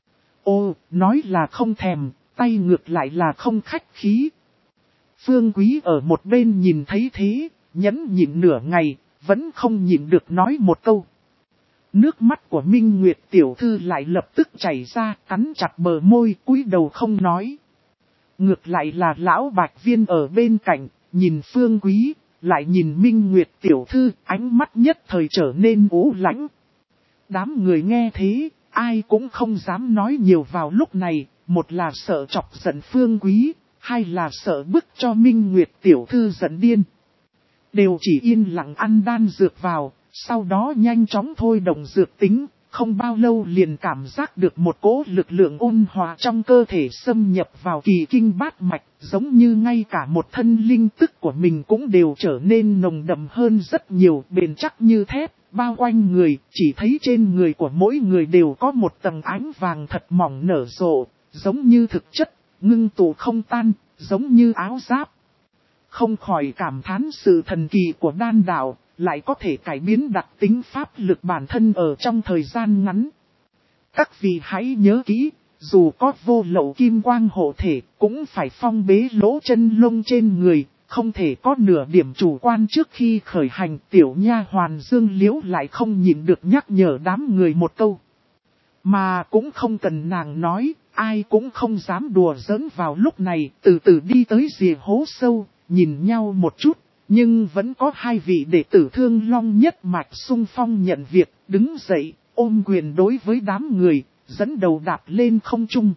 Ô, nói là không thèm, tay ngược lại là không khách khí. Phương Quý ở một bên nhìn thấy thế, nhẫn nhịn nửa ngày, vẫn không nhịn được nói một câu. Nước mắt của Minh Nguyệt tiểu thư lại lập tức chảy ra, cắn chặt bờ môi, cúi đầu không nói. Ngược lại là lão Bạch Viên ở bên cạnh, nhìn Phương Quý, lại nhìn Minh Nguyệt tiểu thư, ánh mắt nhất thời trở nên u lãnh. Đám người nghe thế, ai cũng không dám nói nhiều vào lúc này, một là sợ chọc giận Phương Quý, hai là sợ bức cho Minh Nguyệt tiểu thư giận điên. Đều chỉ yên lặng ăn đan dược vào, sau đó nhanh chóng thôi động dược tính, không bao lâu liền cảm giác được một cỗ lực lượng ôn hòa trong cơ thể xâm nhập vào kỳ kinh bát mạch, giống như ngay cả một thân linh tức của mình cũng đều trở nên nồng đậm hơn rất nhiều, bền chắc như thép, bao quanh người, chỉ thấy trên người của mỗi người đều có một tầng ánh vàng thật mỏng nở rộ, giống như thực chất, ngưng tụ không tan, giống như áo giáp. Không khỏi cảm thán sự thần kỳ của đan đạo, lại có thể cải biến đặc tính pháp lực bản thân ở trong thời gian ngắn. Các vị hãy nhớ kỹ, dù có vô lậu kim quang hộ thể, cũng phải phong bế lỗ chân lông trên người, không thể có nửa điểm chủ quan trước khi khởi hành. Tiểu nha hoàn Dương Liễu lại không nhịn được nhắc nhở đám người một câu. Mà cũng không cần nàng nói, ai cũng không dám đùa giỡn vào lúc này, từ từ đi tới rìa hố sâu, nhìn nhau một chút, nhưng vẫn có hai vị đệ tử Thương Long nhất mạch xung phong nhận việc, đứng dậy, ôm quyền đối với đám người, dẫn đầu đạp lên không trung.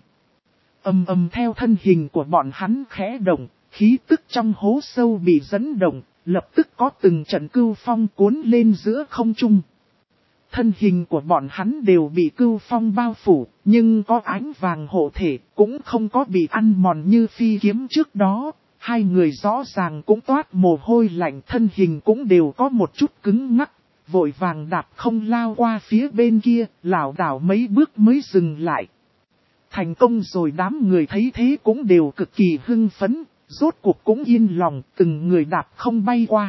Ầm ầm theo thân hình của bọn hắn khẽ động, khí tức trong hố sâu bị dẫn động, lập tức có từng trận cưu phong cuốn lên giữa không trung. Thân hình của bọn hắn đều bị cưu phong bao phủ, nhưng có ánh vàng hộ thể, cũng không có bị ăn mòn như phi kiếm trước đó. Hai người rõ ràng cũng toát mồ hôi lạnh, thân hình cũng đều có một chút cứng ngắc, vội vàng đạp không lao qua phía bên kia, lảo đảo mấy bước mới dừng lại. Thành công rồi, đám người thấy thế cũng đều cực kỳ hưng phấn, rốt cuộc cũng yên lòng, từng người đạp không bay qua.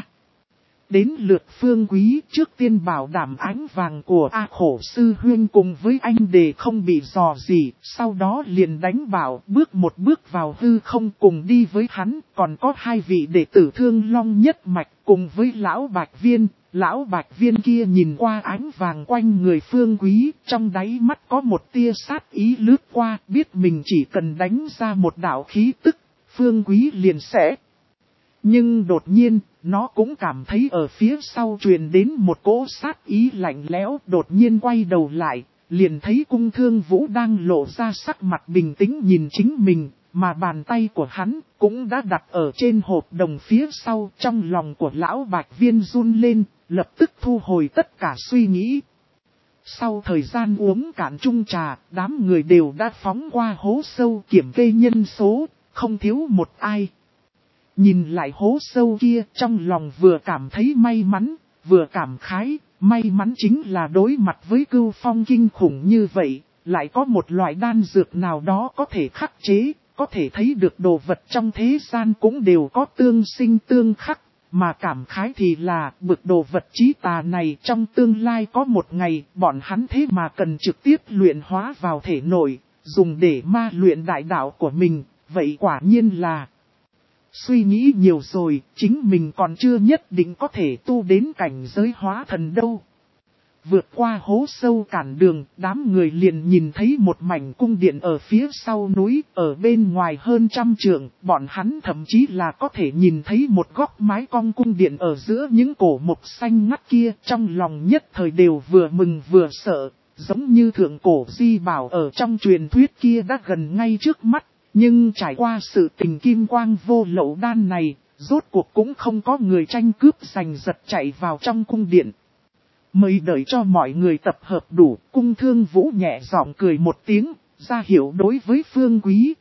Đến lượt Phương Quý, trước tiên bảo đảm ánh vàng của A Khổ Sư Huyên cùng với anh Đề không bị dò gì, sau đó liền đánh bảo bước một bước vào hư không cùng đi với hắn, còn có hai vị đệ tử Thương Long nhất mạch cùng với Lão Bạch Viên. Lão Bạch Viên kia nhìn qua ánh vàng quanh người Phương Quý, trong đáy mắt có một tia sát ý lướt qua, biết mình chỉ cần đánh ra một đạo khí tức, Phương Quý liền sẽ. Nhưng đột nhiên, nó cũng cảm thấy ở phía sau truyền đến một cỗ sát ý lạnh lẽo, đột nhiên quay đầu lại, liền thấy Cung Thương Vũ đang lộ ra sắc mặt bình tĩnh nhìn chính mình, mà bàn tay của hắn cũng đã đặt ở trên hộp đồng phía sau. Trong lòng của Lão Bạch Viên run lên, lập tức thu hồi tất cả suy nghĩ. Sau thời gian uống cạn chung trà, đám người đều đã phóng qua hố sâu kiểm kê nhân số, không thiếu một ai. Nhìn lại hố sâu kia, trong lòng vừa cảm thấy may mắn, vừa cảm khái. May mắn chính là đối mặt với cưu phong kinh khủng như vậy, lại có một loại đan dược nào đó có thể khắc chế, có thể thấy được đồ vật trong thế gian cũng đều có tương sinh tương khắc. Mà cảm khái thì là bực đồ vật chí tà này trong tương lai có một ngày bọn hắn thế mà cần trực tiếp luyện hóa vào thể nội, dùng để ma luyện đại đạo của mình, vậy quả nhiên là suy nghĩ nhiều rồi, chính mình còn chưa nhất định có thể tu đến cảnh giới hóa thần đâu. Vượt qua hố sâu cản đường, đám người liền nhìn thấy một mảnh cung điện ở phía sau núi, ở bên ngoài hơn trăm trượng, bọn hắn thậm chí là có thể nhìn thấy một góc mái cong cung điện ở giữa những cổ mộc xanh ngắt kia, trong lòng nhất thời đều vừa mừng vừa sợ, giống như thượng cổ di bảo ở trong truyền thuyết kia đã gần ngay trước mắt. Nhưng trải qua sự tình kim quang vô lậu đan này, rốt cuộc cũng không có người tranh cướp giành giật chạy vào trong cung điện. Mời đợi cho mọi người tập hợp đủ, Cung Thương Vũ nhẹ giọng cười một tiếng, ra hiệu đối với Phương Quý.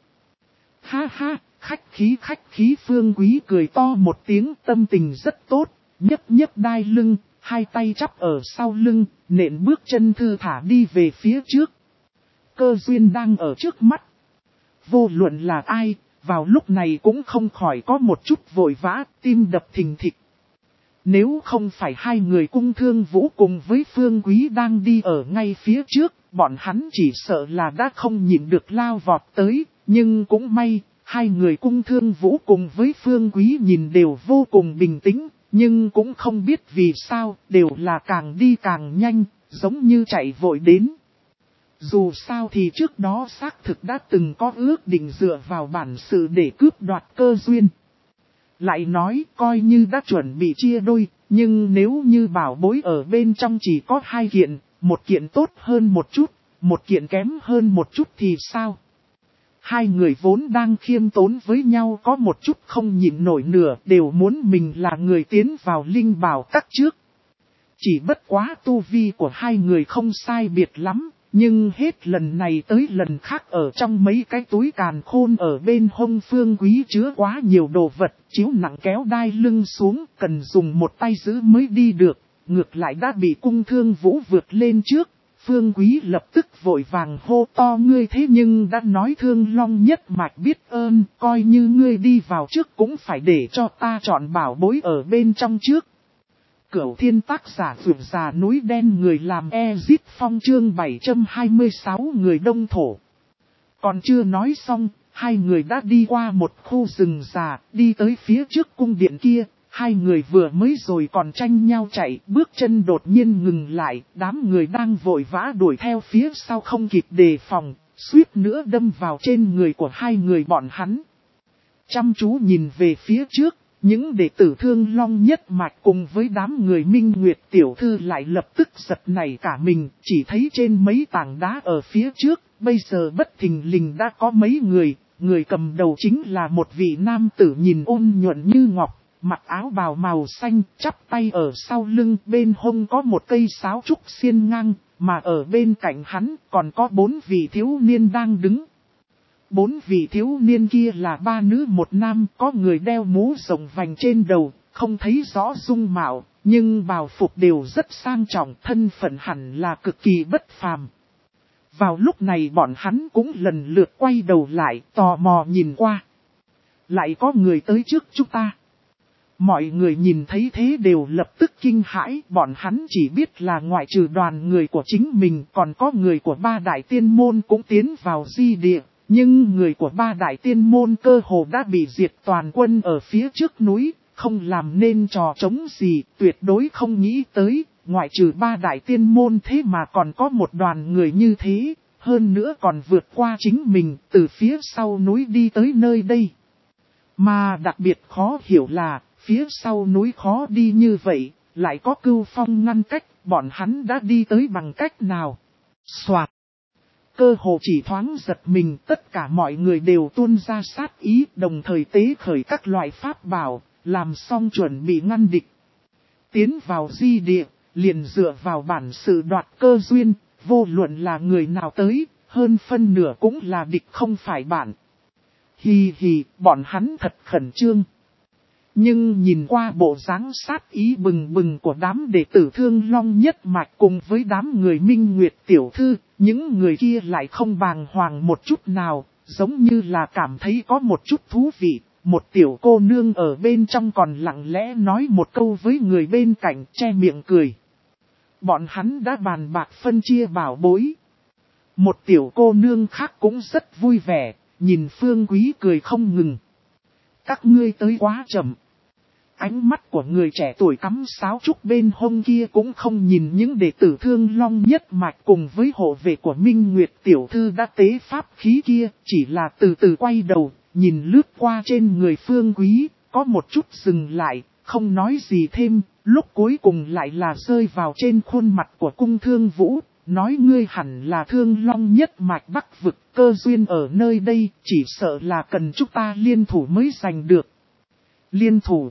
Ha ha, khách khí khách khí. Phương Quý cười to một tiếng, tâm tình rất tốt, nhấc nhấc đai lưng, hai tay chắp ở sau lưng, nện bước chân thư thả đi về phía trước. Cơ duyên đang ở trước mắt. Vô luận là ai, vào lúc này cũng không khỏi có một chút vội vã, tim đập thình thịch. Nếu không phải hai người Cung Thương Vũ cùng với Phương Quý đang đi ở ngay phía trước, bọn hắn chỉ sợ là đã không nhịn được lao vọt tới, nhưng cũng may, hai người Cung Thương Vũ cùng với Phương Quý nhìn đều vô cùng bình tĩnh, nhưng cũng không biết vì sao, đều là càng đi càng nhanh, giống như chạy vội đến. Dù sao thì trước đó xác thực đã từng có ước định dựa vào bản sự để cướp đoạt cơ duyên. Lại nói coi như đã chuẩn bị chia đôi, nhưng nếu như bảo bối ở bên trong chỉ có hai kiện, một kiện tốt hơn một chút, một kiện kém hơn một chút thì sao? Hai người vốn đang khiêm tốn với nhau có một chút không nhịn nổi nửa, đều muốn mình là người tiến vào linh bảo các trước. Chỉ bất quá tu vi của hai người không sai biệt lắm. Nhưng hết lần này tới lần khác ở trong mấy cái túi càn khôn ở bên hông Phương Quý chứa quá nhiều đồ vật, chiếu nặng kéo đai lưng xuống, cần dùng một tay giữ mới đi được, ngược lại đã bị Cung Thương Vũ vượt lên trước. Phương Quý lập tức vội vàng hô to, ngươi thế nhưng đã nói Thương Long nhất mạch biết ơn, coi như ngươi đi vào trước cũng phải để cho ta chọn bảo bối ở bên trong trước. Cửu Thiên tác giả vượt già núi đen người làm Ezit Phong chương bảy trăm hai mươi sáu người đông thổ. Còn chưa nói xong, hai người đã đi qua một khu rừng già, đi tới phía trước cung điện kia. Hai người vừa mới rồi còn tranh nhau chạy, bước chân đột nhiên ngừng lại, đám người đang vội vã đuổi theo phía sau không kịp đề phòng, suýt nữa đâm vào trên người của hai người bọn hắn. Chăm chú nhìn về phía trước, những đệ tử Thương Long nhất mạch cùng với đám người Minh Nguyệt tiểu thư lại lập tức giật nảy cả mình, chỉ thấy trên mấy tảng đá ở phía trước, bây giờ bất thình lình đã có mấy người, người cầm đầu chính là một vị nam tử nhìn ôn nhuận như ngọc. Mặc áo bào màu xanh, chắp tay ở sau lưng, bên hông có một cây sáo trúc xiên ngang, mà ở bên cạnh hắn còn có bốn vị thiếu niên đang đứng. Bốn vị thiếu niên kia là ba nữ một nam, có người đeo mũ rộng vành trên đầu, không thấy rõ dung mạo, nhưng bào phục đều rất sang trọng, thân phận hẳn là cực kỳ bất phàm. Vào lúc này bọn hắn cũng lần lượt quay đầu lại, tò mò nhìn qua. Lại có người tới trước chúng ta. Mọi người nhìn thấy thế đều lập tức kinh hãi, bọn hắn chỉ biết là ngoại trừ đoàn người của chính mình còn có người của ba đại tiên môn cũng tiến vào di địa, nhưng người của ba đại tiên môn cơ hồ đã bị diệt toàn quân ở phía trước núi, không làm nên trò trống gì, tuyệt đối không nghĩ tới, ngoại trừ ba đại tiên môn thế mà còn có một đoàn người như thế, hơn nữa còn vượt qua chính mình, từ phía sau núi đi tới nơi đây. Mà đặc biệt khó hiểu là, phía sau núi khó đi như vậy, lại có Cưu Phong ngăn cách, bọn hắn đã đi tới bằng cách nào? Soạt! Cơ hồ chỉ thoáng giật mình, tất cả mọi người đều tuôn ra sát ý, đồng thời tế khởi các loại pháp bảo, làm xong chuẩn bị ngăn địch. Tiến vào di địa, liền dựa vào bản sự đoạt cơ duyên, vô luận là người nào tới, hơn phân nửa cũng là địch không phải bạn. Hì hì, bọn hắn thật khẩn trương. Nhưng nhìn qua bộ dáng sát ý bừng bừng của đám đệ tử Thương Long nhất mạch cùng với đám người Minh Nguyệt tiểu thư, những người kia lại không bàng hoàng một chút nào, giống như là cảm thấy có một chút thú vị. Một tiểu cô nương ở bên trong còn lặng lẽ nói một câu với người bên cạnh, che miệng cười. Bọn hắn đã bàn bạc phân chia bảo bối. Một tiểu cô nương khác cũng rất vui vẻ, nhìn Phương Quý cười không ngừng. Các ngươi tới quá chậm. Ánh mắt của người trẻ tuổi cắm sáo trúc bên hông kia cũng không nhìn những đệ tử Thương Long nhất mạch cùng với hộ vệ của Minh Nguyệt tiểu thư đã tế pháp khí kia, chỉ là từ từ quay đầu, nhìn lướt qua trên người Phương Quý, có một chút dừng lại, không nói gì thêm, lúc cuối cùng lại là rơi vào trên khuôn mặt của Cung Thương Vũ, nói ngươi hẳn là Thương Long nhất mạch Bắc vực, cơ duyên ở nơi đây, chỉ sợ là cần chúng ta liên thủ mới giành được. Liên thủ?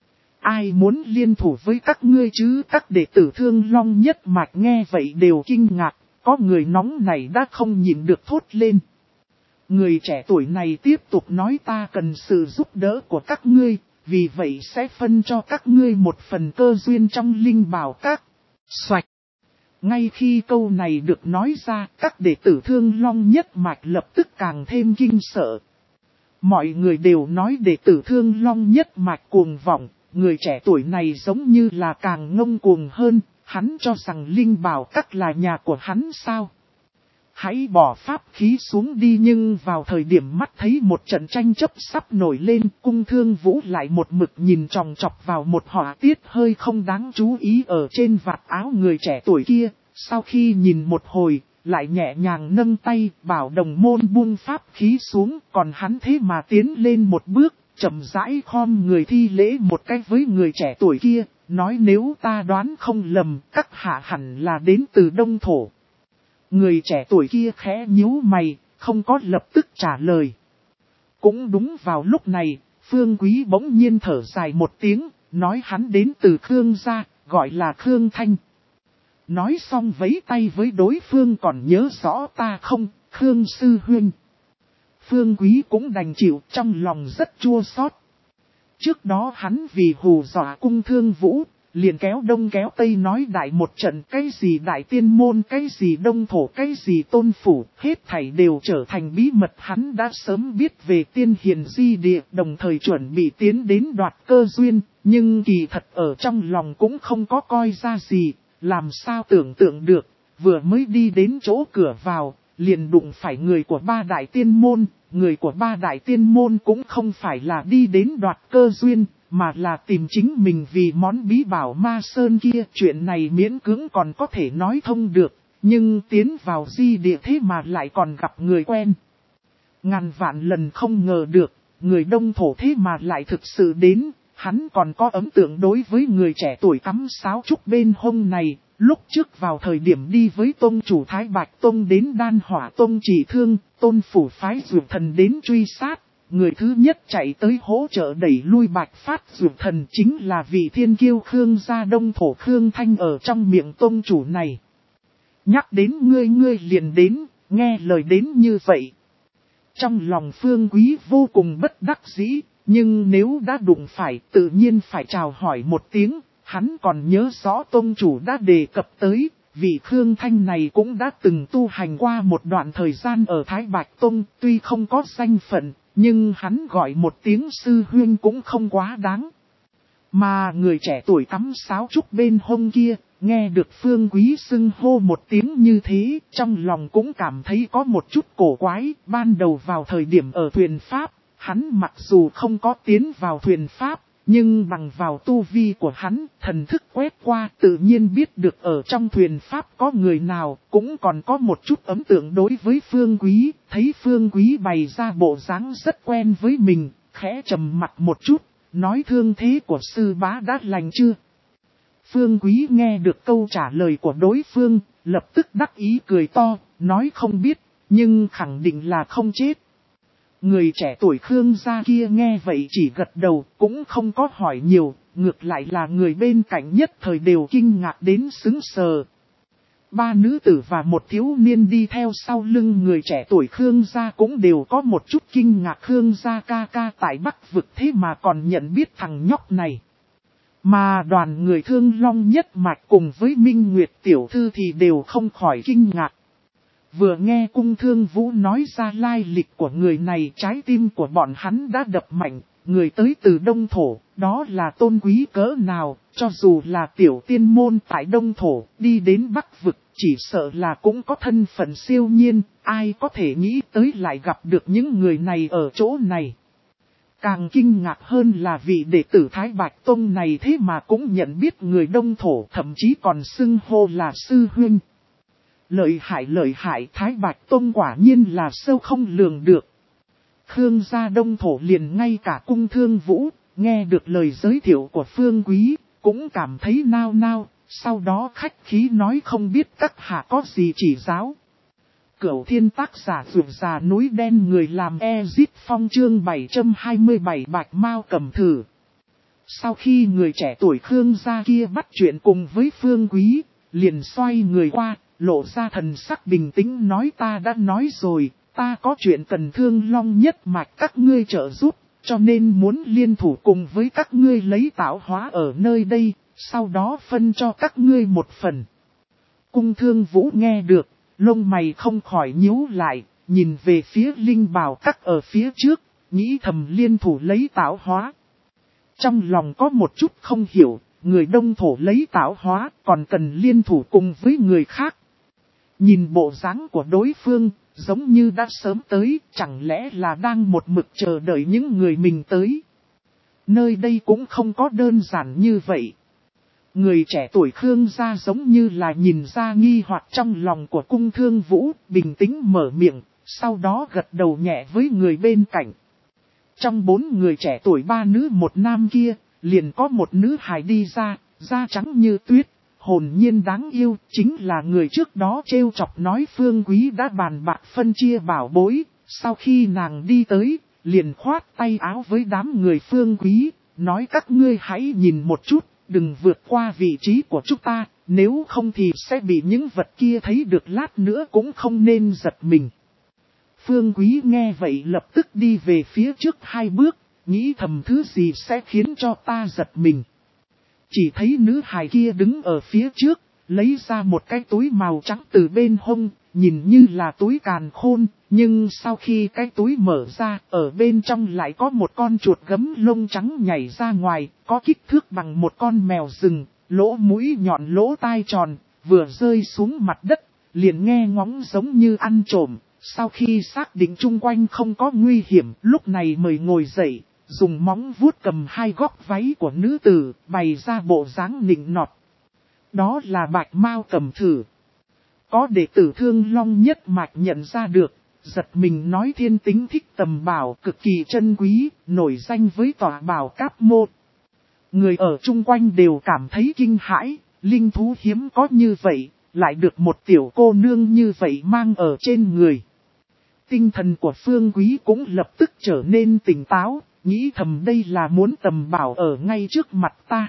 Ai muốn liên thủ với các ngươi chứ? Các đệ tử Thương Long nhất mạch nghe vậy đều kinh ngạc, có người nóng này đã không nhịn được thốt lên. Người trẻ tuổi này tiếp tục nói ta cần sự giúp đỡ của các ngươi, vì vậy sẽ phân cho các ngươi một phần cơ duyên trong linh bảo các. Xoạch! Ngay khi câu này được nói ra, các đệ tử Thương Long nhất mạch lập tức càng thêm kinh sợ. Mọi người đều nói đệ tử Thương Long nhất mạch cuồng vọng. Người trẻ tuổi này giống như là càng ngông cuồng hơn, hắn cho rằng linh bảo các là nhà của hắn sao? Hãy bỏ pháp khí xuống đi, nhưng vào thời điểm mắt thấy một trận tranh chấp sắp nổi lên, Cung Thương Vũ lại một mực nhìn chòng chọc vào một họa tiết hơi không đáng chú ý ở trên vạt áo người trẻ tuổi kia, sau khi nhìn một hồi, lại nhẹ nhàng nâng tay bảo đồng môn buông pháp khí xuống, còn hắn thế mà tiến lên một bước. Chậm rãi khom người thi lễ một cách với người trẻ tuổi kia, nói nếu ta đoán không lầm, các hạ hẳn là đến từ Đông Thổ. Người trẻ tuổi kia khẽ nhíu mày, không có lập tức trả lời. Cũng đúng vào lúc này, Phương Quý bỗng nhiên thở dài một tiếng, nói hắn đến từ Khương gia, gọi là Khương Thanh. Nói xong vẫy tay với đối phương, còn nhớ rõ ta không, Khương Sư Huynh. Phương Quý cũng đành chịu, trong lòng rất chua xót. Trước đó hắn vì hù dọa Cung Thương Vũ, liền kéo đông kéo tây nói đại một trận cái gì đại tiên môn cái gì đông thổ cái gì tôn phủ, hết thảy đều trở thành bí mật hắn đã sớm biết về tiên hiền di địa đồng thời chuẩn bị tiến đến đoạt cơ duyên, nhưng kỳ thật ở trong lòng cũng không có coi ra gì, làm sao tưởng tượng được, vừa mới đi đến chỗ cửa vào, liền đụng phải người của ba đại tiên môn, người của ba đại tiên môn cũng không phải là đi đến đoạt cơ duyên, mà là tìm chính mình vì món bí bảo ma sơn kia. Chuyện này miễn cưỡng còn có thể nói thông được, nhưng tiến vào di địa thế mà lại còn gặp người quen. Ngàn vạn lần không ngờ được, người đông thổ thế mà lại thực sự đến, hắn còn có ấn tượng đối với người trẻ tuổi cắm sáo trúc bên hông này. Lúc trước vào thời điểm đi với tôn chủ Thái Bạch Tông đến Đan Hỏa Tông trị thương, tôn phủ phái Dược Thần đến truy sát. Người thứ nhất chạy tới hỗ trợ đẩy lui Bạch Phát Dược Thần chính là vị thiên kiêu Khương gia đông thổ Khương Thanh ở trong miệng tôn chủ này. Nhắc đến ngươi ngươi liền đến, nghe lời đến như vậy. Trong lòng Phương Quý vô cùng bất đắc dĩ, nhưng nếu đã đụng phải tự nhiên phải chào hỏi một tiếng. Hắn còn nhớ rõ tôn chủ đã đề cập tới, vị Khương Thanh này cũng đã từng tu hành qua một đoạn thời gian ở Thái Bạch Tông, tuy không có danh phận, nhưng hắn gọi một tiếng sư huynh cũng không quá đáng. Mà người trẻ tuổi cắm sáo trúc bên hông kia, nghe được Phương Quý xưng hô một tiếng như thế, trong lòng cũng cảm thấy có một chút cổ quái. Ban đầu vào thời điểm ở thuyền Pháp, hắn mặc dù không có tiến vào thuyền Pháp, nhưng bằng vào tu vi của hắn, thần thức quét qua tự nhiên biết được ở trong thuyền Pháp có người nào, cũng còn có một chút ấn tượng đối với Phương Quý, thấy Phương Quý bày ra bộ dáng rất quen với mình, khẽ trầm mặt một chút, nói thương thế của sư bá đã lành chưa? Phương Quý nghe được câu trả lời của đối phương, lập tức đắc ý cười to, nói không biết, nhưng khẳng định là không chết. Người trẻ tuổi Khương gia kia nghe vậy chỉ gật đầu, cũng không có hỏi nhiều, ngược lại là người bên cạnh nhất thời đều kinh ngạc đến sững sờ. Ba nữ tử và một thiếu niên đi theo sau lưng người trẻ tuổi Khương gia cũng đều có một chút kinh ngạc. Khương gia ca ca tại Bắc vực thế mà còn nhận biết thằng nhóc này. Mà đoàn người Thương Long nhất mạch cùng với Minh Nguyệt tiểu thư thì đều không khỏi kinh ngạc. Vừa nghe Cung Thương Vũ nói ra lai lịch của người này, trái tim của bọn hắn đã đập mạnh, người tới từ Đông Thổ, đó là tôn quý cỡ nào, cho dù là tiểu tiên môn tại Đông Thổ, đi đến Bắc vực, chỉ sợ là cũng có thân phận siêu nhiên, ai có thể nghĩ tới lại gặp được những người này ở chỗ này. Càng kinh ngạc hơn là vị đệ tử Thái Bạch Tông này thế mà cũng nhận biết người Đông Thổ, thậm chí còn xưng hô là sư huynh. Lợi hại lợi hại, Thái Bạch Tông quả nhiên là sâu không lường được. Khương gia Đông Thổ liền ngay cả Cung Thương Vũ, nghe được lời giới thiệu của Phương Quý, cũng cảm thấy nao nao, sau đó khách khí nói không biết các hạ có gì chỉ giáo. Cửu Thiên tác giả Dược Già núi đen, người làm Ezit Phong chương bảy trăm hai mươi bảy Bạch Mao cầm thử. Sau khi người trẻ tuổi Khương gia kia bắt chuyện cùng với Phương Quý, liền xoay người qua, lộ ra thần sắc bình tĩnh nói ta đã nói rồi, ta có chuyện cần Thương Long nhất mạch các ngươi trợ giúp, cho nên muốn liên thủ cùng với các ngươi lấy tạo hóa ở nơi đây, sau đó phân cho các ngươi một phần. Cung Thương Vũ nghe được, lông mày không khỏi nhíu lại, nhìn về phía linh bào các ở phía trước, nghĩ thầm liên thủ lấy tạo hóa. Trong lòng có một chút không hiểu, người Đông Thổ lấy tạo hóa còn cần liên thủ cùng với người khác. Nhìn bộ dáng của đối phương, giống như đã sớm tới, chẳng lẽ là đang một mực chờ đợi những người mình tới. Nơi đây cũng không có đơn giản như vậy. Người trẻ tuổi Khương gia giống như là nhìn ra nghi hoặc trong lòng của Cung Thương Vũ, bình tĩnh mở miệng, sau đó gật đầu nhẹ với người bên cạnh. Trong bốn người trẻ tuổi ba nữ một nam kia, liền có một nữ hài đi ra, da trắng như tuyết, hồn nhiên đáng yêu, chính là người trước đó trêu chọc nói Phương Quý đã bàn bạc phân chia bảo bối. Sau khi nàng đi tới, liền khoát tay áo với đám người Phương Quý, nói các ngươi hãy nhìn một chút, đừng vượt qua vị trí của chúng ta, nếu không thì sẽ bị những vật kia thấy được, lát nữa cũng không nên giật mình. Phương Quý nghe vậy lập tức đi về phía trước hai bước, nghĩ thầm thứ gì sẽ khiến cho ta giật mình. chỉ thấy nữ hài kia đứng ở phía trước, lấy ra một cái túi màu trắng từ bên hông, nhìn như là túi càn khôn, nhưng sau khi cái túi mở ra, ở bên trong lại có một con chuột gấm lông trắng nhảy ra ngoài, có kích thước bằng một con mèo rừng, lỗ mũi nhọn lỗ tai tròn, vừa rơi xuống mặt đất, liền nghe ngóng giống như ăn trộm. Sau khi xác định chung quanh không có nguy hiểm, lúc này mời ngồi dậy, dùng móng vuốt cầm hai góc váy của nữ tử, bày ra bộ dáng nịnh nọt. Đó là Bạch Mao Cẩm Thử. Có đệ tử Thương Long nhất mạch nhận ra được, giật mình nói thiên tính thích tầm bảo cực kỳ chân quý, nổi danh với tòa bảo Cáp Mô. Người ở chung quanh đều cảm thấy kinh hãi, linh thú hiếm có như vậy, lại được một tiểu cô nương như vậy mang ở trên người. Tinh thần của Phương Quý cũng lập tức trở nên tỉnh táo, nghĩ thầm đây là muốn tầm bảo ở ngay trước mặt ta.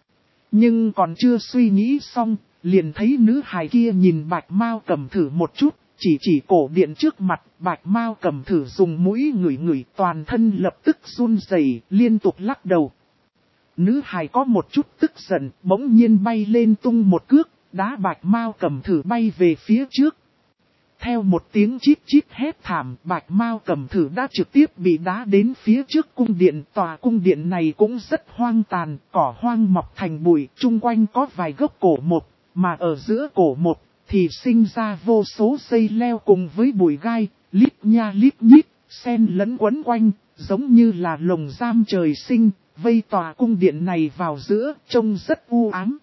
Nhưng còn chưa suy nghĩ xong, liền thấy nữ hài kia nhìn Bạch Mao Cẩm Thử một chút, chỉ chỉ cổ điện trước mặt, Bạch Mao Cẩm Thử dùng mũi ngửi ngửi, toàn thân lập tức run rẩy, liên tục lắc đầu. Nữ hài có một chút tức giận, bỗng nhiên bay lên tung một cước, đá Bạch Mao Cẩm Thử bay về phía trước. Theo một tiếng chít chít hét thảm, Bạch Mao Cẩm Thử đã trực tiếp bị đá đến phía trước cung điện. Tòa cung điện này cũng rất hoang tàn, cỏ hoang mọc thành bụi, chung quanh có vài gốc cổ mục, mà ở giữa cổ mục thì sinh ra vô số dây leo cùng với bụi gai, lít nha lít nhít, xen lẫn quấn quanh, giống như là lồng giam trời sinh, vây tòa cung điện này vào giữa, trông rất u ám.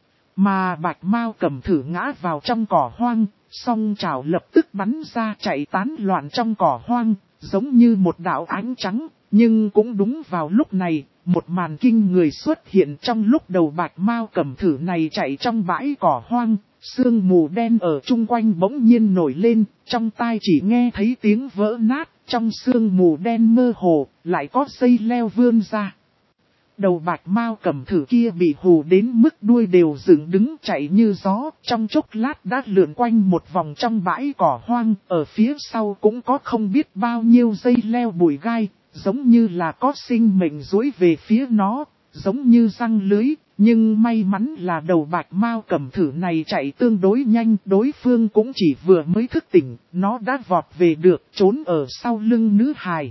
Mà Bạch Mao Cẩm Thử ngã vào trong cỏ hoang, song chảo lập tức bắn ra chạy tán loạn trong cỏ hoang, giống như một đạo ánh trắng, nhưng cũng đúng vào lúc này, một màn kinh người xuất hiện trong lúc đầu Bạch Mao Cẩm Thử này chạy trong bãi cỏ hoang, sương mù đen ở chung quanh bỗng nhiên nổi lên, trong tai chỉ nghe thấy tiếng vỡ nát, trong sương mù đen mơ hồ, lại có dây leo vươn ra. Đầu Bạch Mao Cẩm Thử kia bị hù đến mức đuôi đều dựng đứng chạy như gió, trong chốc lát đã lượn quanh một vòng trong bãi cỏ hoang, ở phía sau cũng có không biết bao nhiêu dây leo bụi gai, giống như là có sinh mệnh duỗi về phía nó, giống như răng lưới, nhưng may mắn là đầu Bạch Mao Cẩm Thử này chạy tương đối nhanh, đối phương cũng chỉ vừa mới thức tỉnh, nó đã vọt về được, trốn ở sau lưng nữ hài.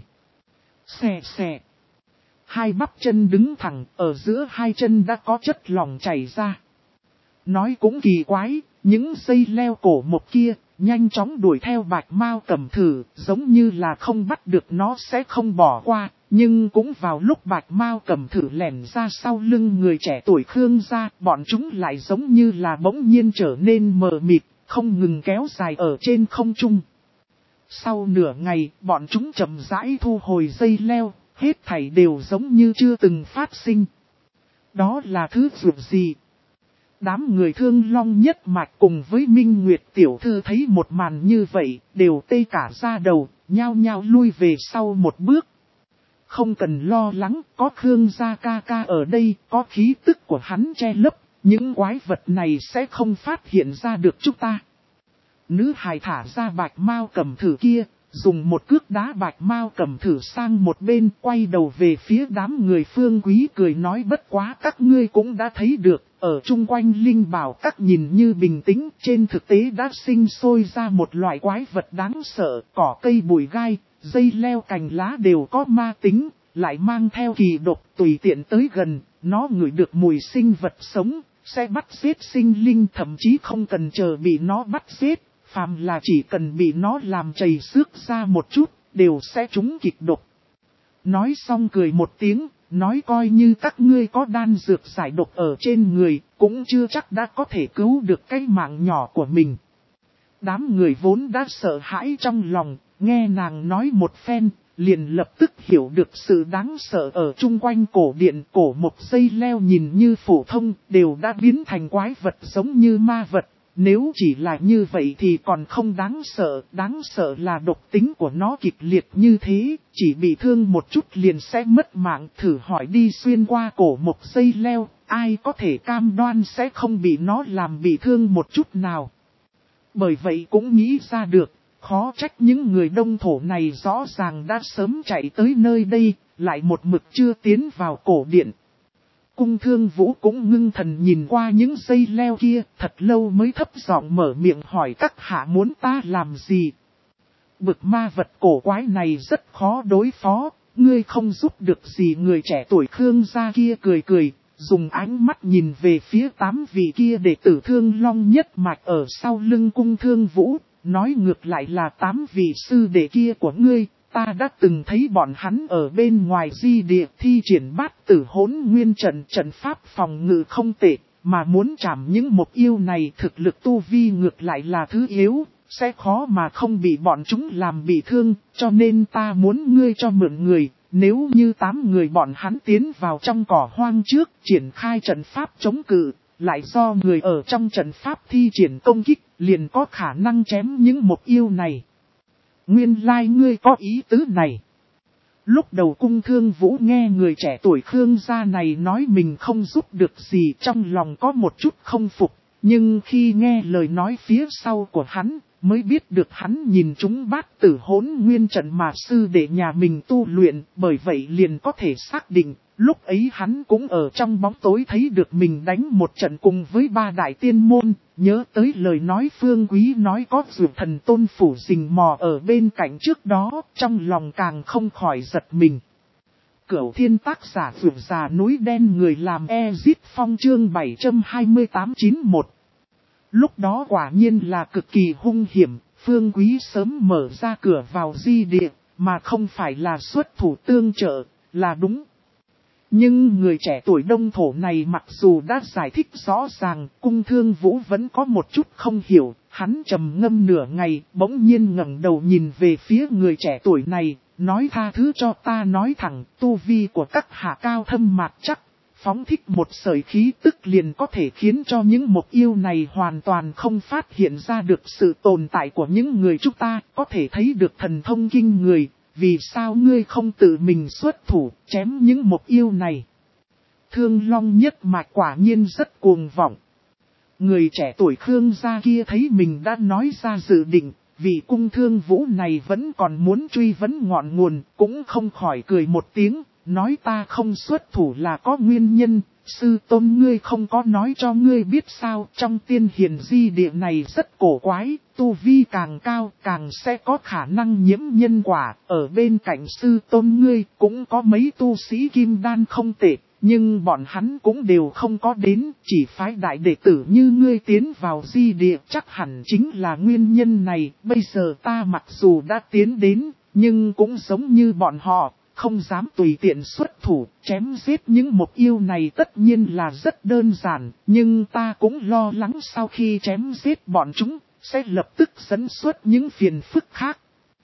Xè xè. Hai bắp chân đứng thẳng, ở giữa hai chân đã có chất lỏng chảy ra. Nói cũng kỳ quái, những dây leo cổ một kia, nhanh chóng đuổi theo Bạch Mao Cẩm Thử, giống như là không bắt được nó sẽ không bỏ qua. Nhưng cũng vào lúc Bạch Mao Cẩm Thử lẻn ra sau lưng người trẻ tuổi Khương gia, bọn chúng lại giống như là bỗng nhiên trở nên mờ mịt, không ngừng kéo dài ở trên không trung. Sau nửa ngày, bọn chúng chậm rãi thu hồi dây leo. Hết thảy đều giống như chưa từng phát sinh. Đó là thứ dù gì? Đám người Thương Long nhất mạch cùng với Minh Nguyệt tiểu thư thấy một màn như vậy, đều tê cả da đầu, nhao nhao lui về sau một bước. Không cần lo lắng, có Khương gia ca ca ở đây, có khí tức của hắn che lấp, những quái vật này sẽ không phát hiện ra được chúng ta. Nữ hài thả ra Bạch Mao Cẩm Thử kia. Dùng một cước đá Bạch Mao Cẩm Thử sang một bên, quay đầu về phía đám người Phương Quý cười nói bất quá các ngươi cũng đã thấy được, ở chung quanh linh bảo các nhìn như bình tĩnh, trên thực tế đã sinh sôi ra một loại quái vật đáng sợ, cỏ cây bụi gai, dây leo cành lá đều có ma tính, lại mang theo kỳ độc tùy tiện tới gần, nó ngửi được mùi sinh vật sống, sẽ bắt giết sinh linh thậm chí không cần chờ bị nó bắt giết. Phàm là chỉ cần bị nó làm chảy xước ra một chút, đều sẽ trúng kịch độc. Nói xong cười một tiếng, nói coi như các ngươi có đan dược giải độc ở trên người, cũng chưa chắc đã có thể cứu được cái mạng nhỏ của mình. Đám người vốn đã sợ hãi trong lòng, nghe nàng nói một phen, liền lập tức hiểu được sự đáng sợ ở chung quanh cổ điện. Cổ một dây leo nhìn như phổ thông, đều đã biến thành quái vật giống như ma vật. Nếu chỉ là như vậy thì còn không đáng sợ, đáng sợ là độc tính của nó kịch liệt như thế, chỉ bị thương một chút liền sẽ mất mạng. Thử hỏi đi xuyên qua cổ một dây leo, ai có thể cam đoan sẽ không bị nó làm bị thương một chút nào. Bởi vậy cũng nghĩ ra được, khó trách những người đông thổ này rõ ràng đã sớm chạy tới nơi đây, lại một mực chưa tiến vào cổ điện. Cung Thương Vũ cũng ngưng thần nhìn qua những dây leo kia, thật lâu mới thấp giọng mở miệng hỏi các hạ muốn ta làm gì. Bực ma vật cổ quái này rất khó đối phó, ngươi không giúp được gì. Người trẻ tuổi Khương gia kia cười cười, dùng ánh mắt nhìn về phía tám vị kia đệ tử Thương Long nhất mạch ở sau lưng Cung Thương Vũ, nói ngược lại là tám vị sư đệ kia của ngươi. Ta đã từng thấy bọn hắn ở bên ngoài di địa thi triển bát tử hỗn nguyên trận, trận pháp phòng ngự không tệ, mà muốn chạm những mục yêu này thực lực tu vi ngược lại là thứ yếu, sẽ khó mà không bị bọn chúng làm bị thương, cho nên ta muốn ngươi cho mượn người, nếu như tám người bọn hắn tiến vào trong cỏ hoang trước, triển khai trận pháp chống cự, lại do người ở trong trận pháp thi triển công kích, liền có khả năng chém những mục yêu này. Nguyên lai like ngươi có ý tứ này. Lúc đầu Cung Thương Vũ nghe người trẻ tuổi Khương gia này nói mình không giúp được gì, trong lòng có một chút không phục, nhưng khi nghe lời nói phía sau của hắn, mới biết được hắn nhìn chúng bát tử hỗn nguyên trận mà sư đệ nhà mình tu luyện, bởi vậy liền có thể xác định, lúc ấy hắn cũng ở trong bóng tối thấy được mình đánh một trận cùng với ba đại tiên môn, nhớ tới lời nói Phương Quý nói có Dược Thần Tôn phủ rình mò ở bên cạnh trước đó, trong lòng càng không khỏi giật mình. Cửu Thiên tác giả Dược Già núi đen người làm Ezit Phong chương bảy trăm hai mươi tám chín một. Lúc đó quả nhiên là cực kỳ hung hiểm, Phương Quý sớm mở ra cửa vào di địa, mà không phải là xuất thủ tương trợ, là đúng. Nhưng người trẻ tuổi Đông Thổ này mặc dù đã giải thích rõ ràng, Cung Thương Vũ vẫn có một chút không hiểu, hắn trầm ngâm nửa ngày, bỗng nhiên ngẩng đầu nhìn về phía người trẻ tuổi này, nói tha thứ cho ta nói thẳng, tu vi của các hạ cao thâm mạc chắc, phóng thích một sợi khí tức liền có thể khiến cho những mục yêu này hoàn toàn không phát hiện ra được sự tồn tại của những người chúng ta, có thể thấy được thần thông kinh người. Vì sao ngươi không tự mình xuất thủ, chém những mục yêu này? Thương Long nhất mạch quả nhiên rất cuồng vọng. Người trẻ tuổi Khương gia kia thấy mình đã nói ra dự định, vì Cung Thương Vũ này vẫn còn muốn truy vấn ngọn nguồn, cũng không khỏi cười một tiếng, nói ta không xuất thủ là có nguyên nhân. Sư tôn ngươi không có nói cho ngươi biết sao, trong tiên hiền di địa này rất cổ quái, tu vi càng cao càng sẽ có khả năng nhiễm nhân quả, ở bên cạnh sư tôn ngươi cũng có mấy tu sĩ kim đan không tệ, nhưng bọn hắn cũng đều không có đến, chỉ phái đại đệ tử như ngươi tiến vào di địa chắc hẳn chính là nguyên nhân này, bây giờ ta mặc dù đã tiến đến, nhưng cũng giống như bọn họ. Không dám tùy tiện xuất thủ, chém giết những mục yêu này tất nhiên là rất đơn giản, nhưng ta cũng lo lắng sau khi chém giết bọn chúng, sẽ lập tức dẫn xuất những phiền phức khác.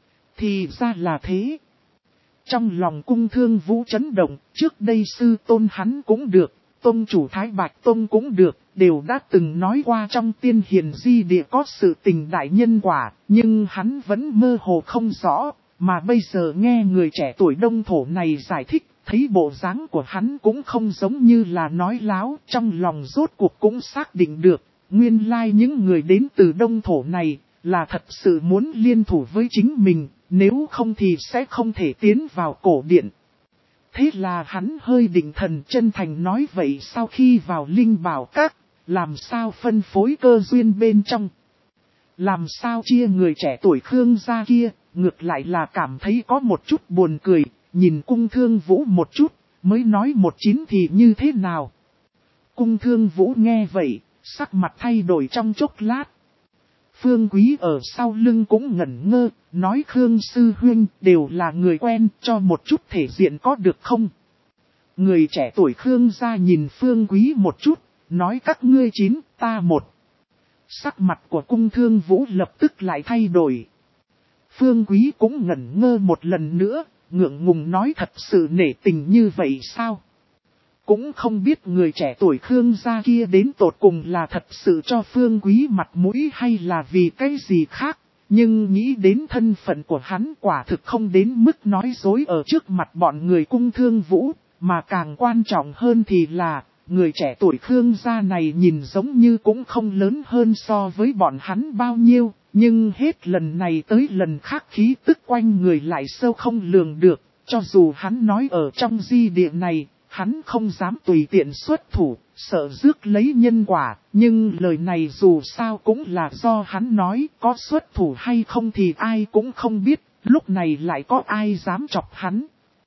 Thì ra là thế. Trong lòng Cung Thương Vũ chấn động, trước đây sư tôn hắn cũng được, tôn chủ Thái Bạch Tôn cũng được, đều đã từng nói qua trong tiên hiền di địa có sự tình đại nhân quả, nhưng hắn vẫn mơ hồ không rõ. Mà bây giờ nghe người trẻ tuổi Đông Thổ này giải thích, thấy bộ dáng của hắn cũng không giống như là nói láo, trong lòng rốt cuộc cũng xác định được, nguyên lai like những người đến từ Đông Thổ này, là thật sự muốn liên thủ với chính mình, nếu không thì sẽ không thể tiến vào cổ điện. Thế là hắn hơi định thần chân thành nói vậy sau khi vào Linh Bảo Các, làm sao phân phối cơ duyên bên trong. Làm sao chia người trẻ tuổi Khương gia kia, ngược lại là cảm thấy có một chút buồn cười, nhìn Cung Thương Vũ một chút, mới nói một chín thì như thế nào. Cung Thương Vũ nghe vậy, sắc mặt thay đổi trong chốc lát. Phương Quý ở sau lưng cũng ngẩn ngơ, nói Khương Sư Huynh đều là người quen, cho một chút thể diện có được không? Người trẻ tuổi Khương gia nhìn Phương Quý một chút, nói các ngươi chín, ta một. Sắc mặt của Cung Thương Vũ lập tức lại thay đổi. Phương Quý cũng ngẩn ngơ một lần nữa, ngượng ngùng nói thật sự nể tình như vậy sao? Cũng không biết người trẻ tuổi Khương gia kia đến tột cùng là thật sự cho Phương Quý mặt mũi hay là vì cái gì khác. Nhưng nghĩ đến thân phận của hắn quả thực không đến mức nói dối ở trước mặt bọn người Cung Thương Vũ, mà càng quan trọng hơn thì là, người trẻ tuổi Khương gia này nhìn giống như cũng không lớn hơn so với bọn hắn bao nhiêu, nhưng hết lần này tới lần khác khí tức quanh người lại sâu không lường được, cho dù hắn nói ở trong di địa này, hắn không dám tùy tiện xuất thủ, sợ rước lấy nhân quả, nhưng lời này dù sao cũng là do hắn nói, có xuất thủ hay không thì ai cũng không biết, lúc này lại có ai dám chọc hắn.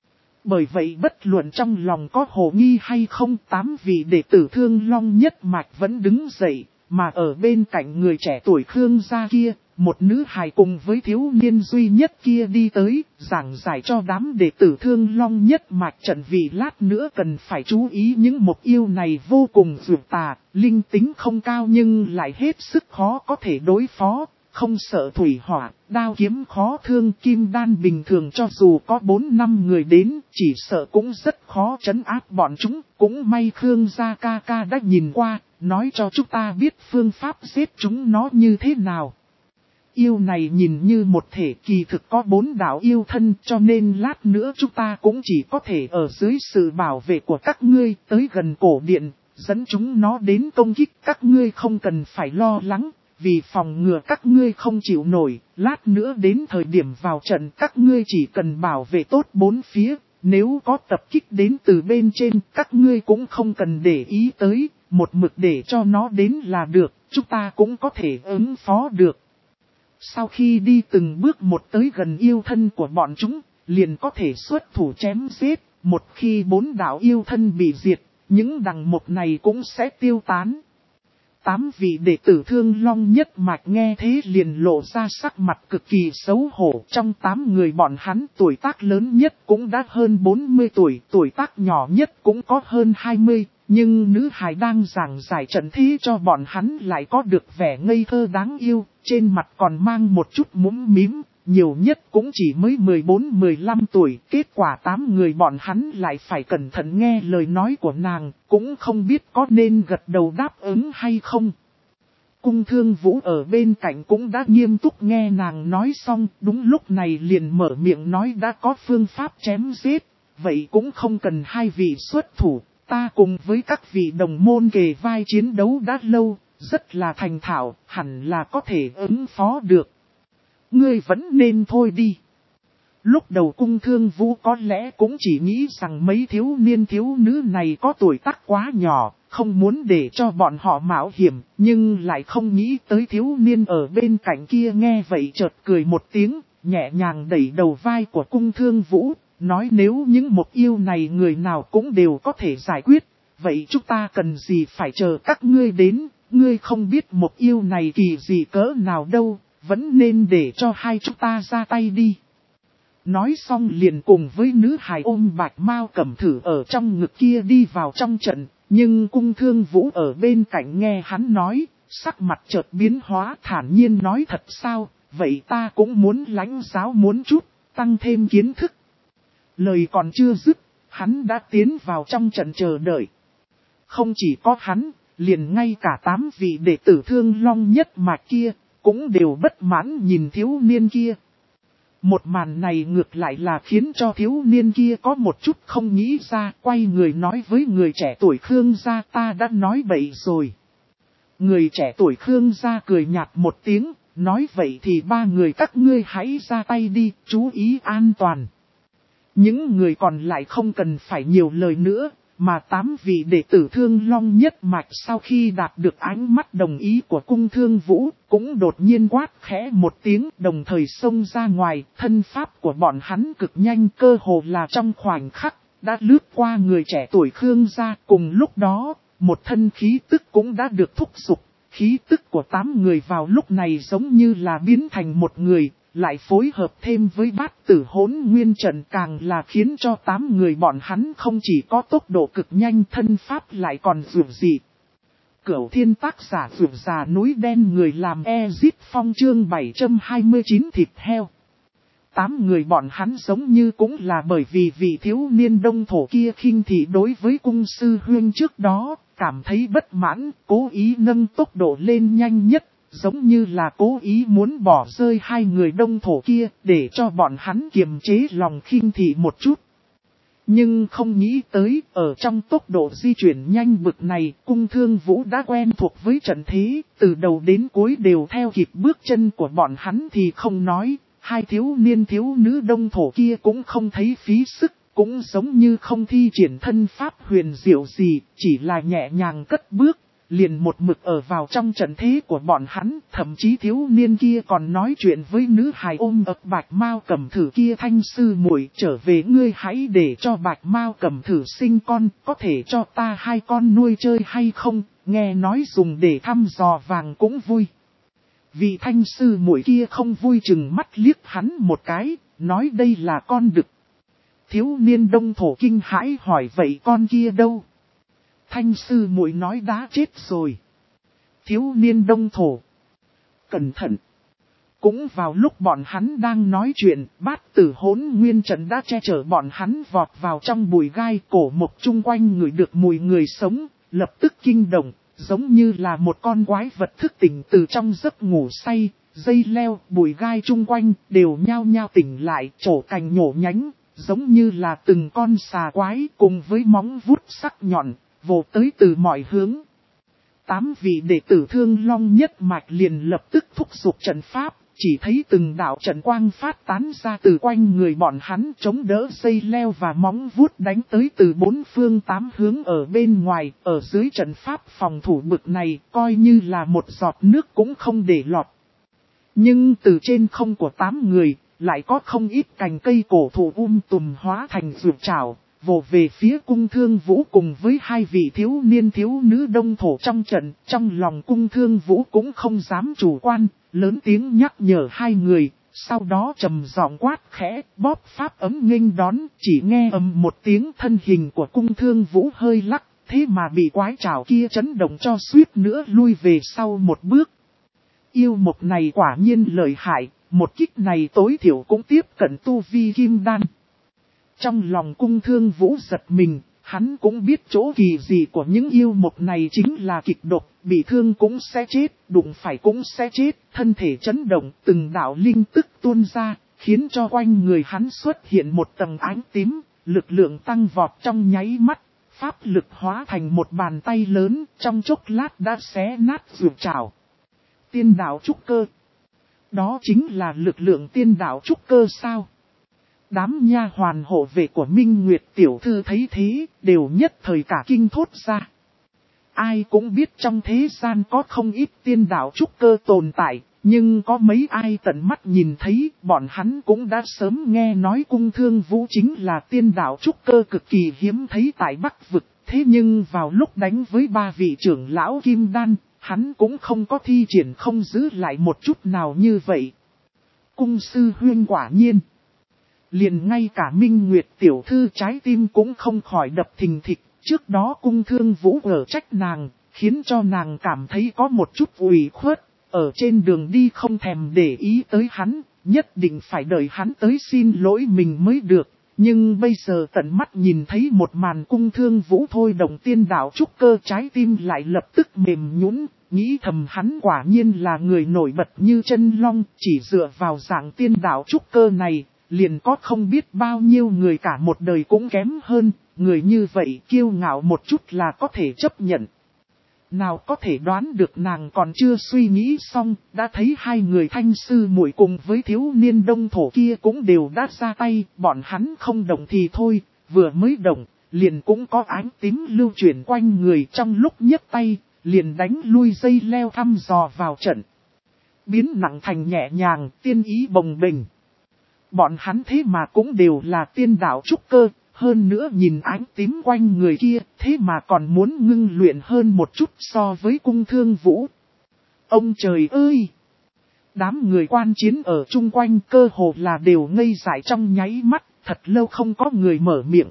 Bởi vậy bất luận trong lòng có hồ nghi hay không, tám vị đệ tử Thương Long nhất mạch vẫn đứng dậy, mà ở bên cạnh người trẻ tuổi Khương gia kia, một nữ hài cùng với thiếu niên duy nhất kia đi tới, giảng giải cho đám đệ tử Thương Long nhất mạch trận vì lát nữa cần phải chú ý những mục yêu này vô cùng dược tà, linh tính không cao nhưng lại hết sức khó có thể đối phó. Không sợ thủy hỏa, đao kiếm khó thương, kim đan bình thường cho dù có bốn năm người đến, chỉ sợ cũng rất khó trấn áp bọn chúng. Cũng may Khương gia ca ca đã nhìn qua, nói cho chúng ta biết phương pháp giết chúng nó như thế nào. Yêu này nhìn như một thể, kỳ thực có bốn đạo yêu thân, cho nên lát nữa chúng ta cũng chỉ có thể ở dưới sự bảo vệ của các ngươi tới gần cổ điện, dẫn chúng nó đến công kích. Các ngươi không cần phải lo lắng. Vì phòng ngừa các ngươi không chịu nổi, lát nữa đến thời điểm vào trận các ngươi chỉ cần bảo vệ tốt bốn phía, nếu có tập kích đến từ bên trên các ngươi cũng không cần để ý tới, một mực để cho nó đến là được, chúng ta cũng có thể ứng phó được. Sau khi đi từng bước một tới gần yêu thân của bọn chúng, liền có thể xuất thủ chém giết, một khi bốn đạo yêu thân bị diệt, những đằng mục này cũng sẽ tiêu tán. Tám vị đệ tử Thương Long nhất mạch nghe thế liền lộ ra sắc mặt cực kỳ xấu hổ. Trong tám người bọn hắn tuổi tác lớn nhất cũng đã hơn bốn mươi tuổi, tuổi tác nhỏ nhất cũng có hơn hai mươi. Nhưng nữ hài đang giảng giải trận thế cho bọn hắn lại có được vẻ ngây thơ đáng yêu, trên mặt còn mang một chút mũm mím, nhiều nhất cũng chỉ mới mười bốn mười lăm tuổi. Kết quả tám người bọn hắn lại phải cẩn thận nghe lời nói của nàng, cũng không biết có nên gật đầu đáp ứng hay không. Cung Thương Vũ ở bên cạnh cũng đã nghiêm túc nghe nàng nói xong, đúng lúc này liền mở miệng nói đã có phương pháp chém giết, vậy cũng không cần hai vị xuất thủ. Ta cùng với các vị đồng môn kề vai chiến đấu đã lâu, rất là thành thạo, hẳn là có thể ứng phó được. Ngươi vẫn nên thôi đi. Lúc đầu Cung Thương Vũ có lẽ cũng chỉ nghĩ rằng mấy thiếu niên thiếu nữ này có tuổi tác quá nhỏ, không muốn để cho bọn họ mạo hiểm, nhưng lại không nghĩ tới thiếu niên ở bên cạnh kia nghe vậy chợt cười một tiếng, nhẹ nhàng đẩy đầu vai của Cung Thương Vũ. Nói nếu những mục yêu này người nào cũng đều có thể giải quyết, vậy chúng ta cần gì phải chờ các ngươi đến, ngươi không biết mục yêu này kỳ gì cỡ nào đâu, vẫn nên để cho hai chúng ta ra tay đi. Nói xong liền cùng với nữ hài ôm Bạch Mao Cẩm Thử ở trong ngực kia đi vào trong trận, nhưng Cung Thương Vũ ở bên cạnh nghe hắn nói, sắc mặt chợt biến hóa thản nhiên nói thật sao, vậy ta cũng muốn lãnh giáo muốn chút, tăng thêm kiến thức. Lời còn chưa dứt, hắn đã tiến vào trong trận chờ đợi. Không chỉ có hắn, liền ngay cả tám vị đệ tử Thương Long nhất mạch kia, cũng đều bất mãn nhìn thiếu niên kia. Một màn này ngược lại là khiến cho thiếu niên kia có một chút không nghĩ ra, quay người nói với người trẻ tuổi Khương gia ta đã nói bậy rồi. Người trẻ tuổi Khương gia cười nhạt một tiếng, nói vậy thì ba người các ngươi hãy ra tay đi, chú ý an toàn. Những người còn lại không cần phải nhiều lời nữa, mà tám vị đệ tử Thương Long nhất mạch sau khi đạt được ánh mắt đồng ý của Cung Thương Vũ, cũng đột nhiên quát khẽ một tiếng đồng thời xông ra ngoài, thân pháp của bọn hắn cực nhanh cơ hồ là trong khoảnh khắc, đã lướt qua người trẻ tuổi Khương gia. Cùng lúc đó, một thân khí tức cũng đã được thúc giục, khí tức của tám người vào lúc này giống như là biến thành một người. Lại phối hợp thêm với Bát Tử Hỗn Nguyên trận càng là khiến cho tám người bọn hắn không chỉ có tốc độ cực nhanh thân pháp lại còn dường dị. Cửu Thiên tác giả dường già núi đen người làm Ezit Phong chương bảy trăm hai mươi chín thịt heo. Tám người bọn hắn giống như cũng là bởi vì vị thiếu niên đông thổ kia khinh thị đối với cung sư huyên trước đó, cảm thấy bất mãn, cố ý nâng tốc độ lên nhanh nhất. Giống như là cố ý muốn bỏ rơi hai người đông thổ kia để cho bọn hắn kiềm chế lòng khinh thị một chút. Nhưng không nghĩ tới ở trong tốc độ di chuyển nhanh bực này Cung Thương Vũ đã quen thuộc với trận thế, từ đầu đến cuối đều theo kịp bước chân của bọn hắn thì không nói, hai thiếu niên thiếu nữ đông thổ kia cũng không thấy phí sức, cũng giống như không thi triển thân pháp huyền diệu gì, chỉ là nhẹ nhàng cất bước, liền một mực ở vào trong trận thế của bọn hắn, thậm chí thiếu niên kia còn nói chuyện với nữ hài ôm ấp Bạch Mao Cẩm Thử kia, Thanh sư muội trở về, ngươi hãy để cho Bạch Mao Cẩm Thử sinh con, có thể cho ta hai con nuôi chơi hay không, nghe nói dùng để thăm dò vàng cũng vui. Vị Thanh sư muội kia không vui chừng mắt liếc hắn một cái, nói đây là con đực. Thiếu niên Đông Thổ kinh hãi hỏi vậy con kia đâu? Thanh sư muội nói đã chết rồi. Thiếu niên Đông Thổ. Cẩn thận. Cũng vào lúc bọn hắn đang nói chuyện, Bát Tử Hỗn Nguyên Trận đã che chở bọn hắn vọt vào trong bụi gai, cổ mộc chung quanh ngửi được mùi người sống, lập tức kinh động, giống như là một con quái vật thức tỉnh từ trong giấc ngủ say, dây leo, bụi gai chung quanh đều nhao nhao tỉnh lại, trổ cành nhổ nhánh, giống như là từng con xà quái cùng với móng vuốt sắc nhọn, vồ tới từ mọi hướng. Tám vị đệ tử Thương Long nhất mạch liền lập tức thúc giục trận pháp, chỉ thấy từng đạo trận quang phát tán ra từ quanh người bọn hắn, chống đỡ dây leo và móng vuốt đánh tới từ bốn phương tám hướng ở bên ngoài. Ở dưới trận pháp phòng thủ bực này, coi như là một giọt nước cũng không để lọt. Nhưng từ trên không của tám người, lại có không ít cành cây cổ thụ um tùm hóa thành ruột trảo, vồ về phía Cung Thương Vũ cùng với hai vị thiếu niên thiếu nữ Đông Thổ trong trận. Trong lòng Cung Thương Vũ cũng không dám chủ quan, lớn tiếng nhắc nhở hai người, sau đó trầm giọng quát khẽ, bóp pháp ấm nghênh đón, chỉ nghe ầm một tiếng, thân hình của Cung Thương Vũ hơi lắc, thế mà bị quái trảo kia chấn động cho suýt nữa lui về sau một bước. Yêu mục này quả nhiên lợi hại, một kích này tối thiểu cũng tiếp cận tu vi kim đan. Trong lòng Cung Thương Vũ giật mình, hắn cũng biết chỗ kỳ dị của những yêu mục này chính là kịch độc, bị thương cũng sẽ chết, đụng phải cũng sẽ chết, thân thể chấn động, từng đạo linh tức tuôn ra, khiến cho quanh người hắn xuất hiện một tầng ánh tím, lực lượng tăng vọt trong nháy mắt, pháp lực hóa thành một bàn tay lớn, trong chốc lát đã xé nát ruột trảo. Tiên đạo trúc cơ. Đó chính là lực lượng tiên đạo trúc cơ sao? Đám nha hoàn hộ vệ của Minh Nguyệt tiểu thư thấy thế, đều nhất thời cả kinh thốt ra. Ai cũng biết trong thế gian có không ít tiên đạo trúc cơ tồn tại, nhưng có mấy ai tận mắt nhìn thấy, bọn hắn cũng đã sớm nghe nói Cung Thương Vũ chính là tiên đạo trúc cơ cực kỳ hiếm thấy tại Bắc Vực. Thế nhưng vào lúc đánh với ba vị trưởng lão Kim Đan, hắn cũng không có thi triển không giữ lại một chút nào như vậy. Cung sư huyên quả nhiên. Liền ngay cả Minh Nguyệt tiểu thư trái tim cũng không khỏi đập thình thịch, trước đó Cung Thương Vũ ở trách nàng, khiến cho nàng cảm thấy có một chút ủy khuất, ở trên đường đi không thèm để ý tới hắn, nhất định phải đợi hắn tới xin lỗi mình mới được. Nhưng bây giờ tận mắt nhìn thấy một màn Cung Thương Vũ thôi động tiên đạo trúc cơ, trái tim lại lập tức mềm nhũn, nghĩ thầm hắn quả nhiên là người nổi bật như chân long, chỉ dựa vào dạng tiên đạo trúc cơ này, liền có không biết bao nhiêu người cả một đời cũng kém hơn, người như vậy kiêu ngạo một chút là có thể chấp nhận. Nào có thể đoán được nàng còn chưa suy nghĩ xong, đã thấy hai người Thanh sư muội cùng với thiếu niên Đông Thổ kia cũng đều đã ra tay, bọn hắn không động thì thôi, vừa mới động, liền cũng có ánh tím lưu chuyển quanh người, trong lúc nhấc tay, liền đánh lui dây leo thăm dò vào trận. Biến nặng thành nhẹ nhàng, tiên ý bồng bềnh. Bọn hắn thế mà cũng đều là tiên đạo trúc cơ, hơn nữa nhìn ánh tím quanh người kia, thế mà còn muốn ngưng luyện hơn một chút so với Cung Thương Vũ. Ông trời ơi! Đám người quan chiến ở chung quanh cơ hồ là đều ngây dại trong nháy mắt, thật lâu không có người mở miệng.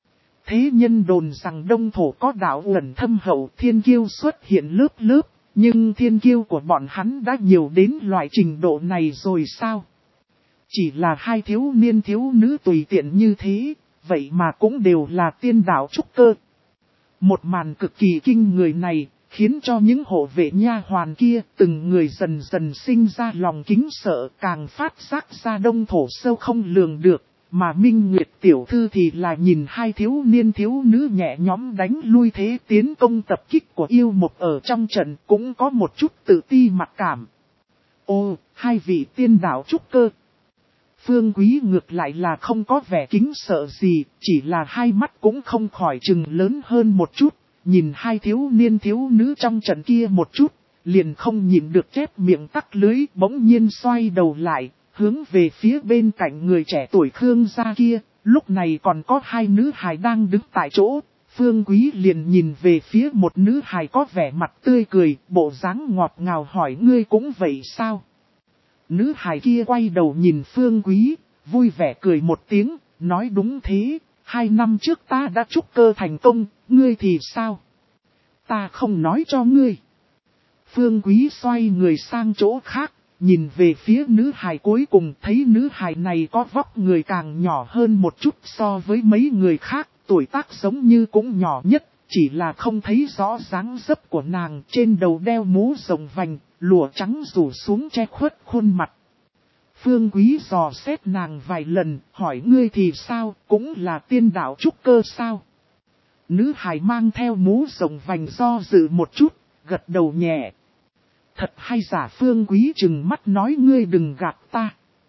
Thế nhân đồn rằng Đông Thổ có đạo ẩn thâm hậu, thiên kiêu xuất hiện lớp lớp, nhưng thiên kiêu của bọn hắn đã nhiều đến loại trình độ này rồi sao? Chỉ là hai thiếu niên thiếu nữ tùy tiện như thế, vậy mà cũng đều là tiên đạo trúc cơ. Một màn cực kỳ kinh người này, khiến cho những hộ vệ nha hoàn kia từng người dần dần sinh ra lòng kính sợ, càng phát giác ra Đông Thổ sâu không lường được. Mà Minh Nguyệt tiểu thư thì là nhìn hai thiếu niên thiếu nữ nhẹ nhõm đánh lui thế tiến công tập kích của yêu mục ở trong trận, cũng có một chút tự ti mặc cảm. Ô, hai vị tiên đạo trúc cơ. Phương Quý ngược lại là không có vẻ kính sợ gì, chỉ là hai mắt cũng không khỏi chừng lớn hơn một chút, nhìn hai thiếu niên thiếu nữ trong trận kia một chút, liền không nhịn được chép miệng tắc lưới, bỗng nhiên xoay đầu lại, hướng về phía bên cạnh người trẻ tuổi Khương gia kia, lúc này còn có hai nữ hài đang đứng tại chỗ. Phương Quý liền nhìn về phía một nữ hài có vẻ mặt tươi cười, bộ dáng ngọt ngào hỏi ngươi cũng vậy sao? Nữ hài kia quay đầu nhìn Phương Quý, vui vẻ cười một tiếng, nói đúng thế, hai năm trước ta đã trúc cơ thành công, ngươi thì sao? Ta không nói cho ngươi. Phương Quý xoay người sang chỗ khác, nhìn về phía nữ hài cuối cùng thấy nữ hài này có vóc người càng nhỏ hơn một chút so với mấy người khác, tuổi tác giống như cũng nhỏ nhất, chỉ là không thấy rõ dáng dấp của nàng, trên đầu đeo mũ rộng vành, lụa trắng rủ xuống che khuất khuôn mặt. Phương Quý dò xét nàng vài lần, hỏi ngươi thì sao, cũng là tiên đạo trúc cơ sao? Nữ hài mang theo mũ rộng vành do dự một chút, gật đầu nhẹ. Thật hay giả? Phương Quý trừng mắt nói ngươi đừng gạt ta.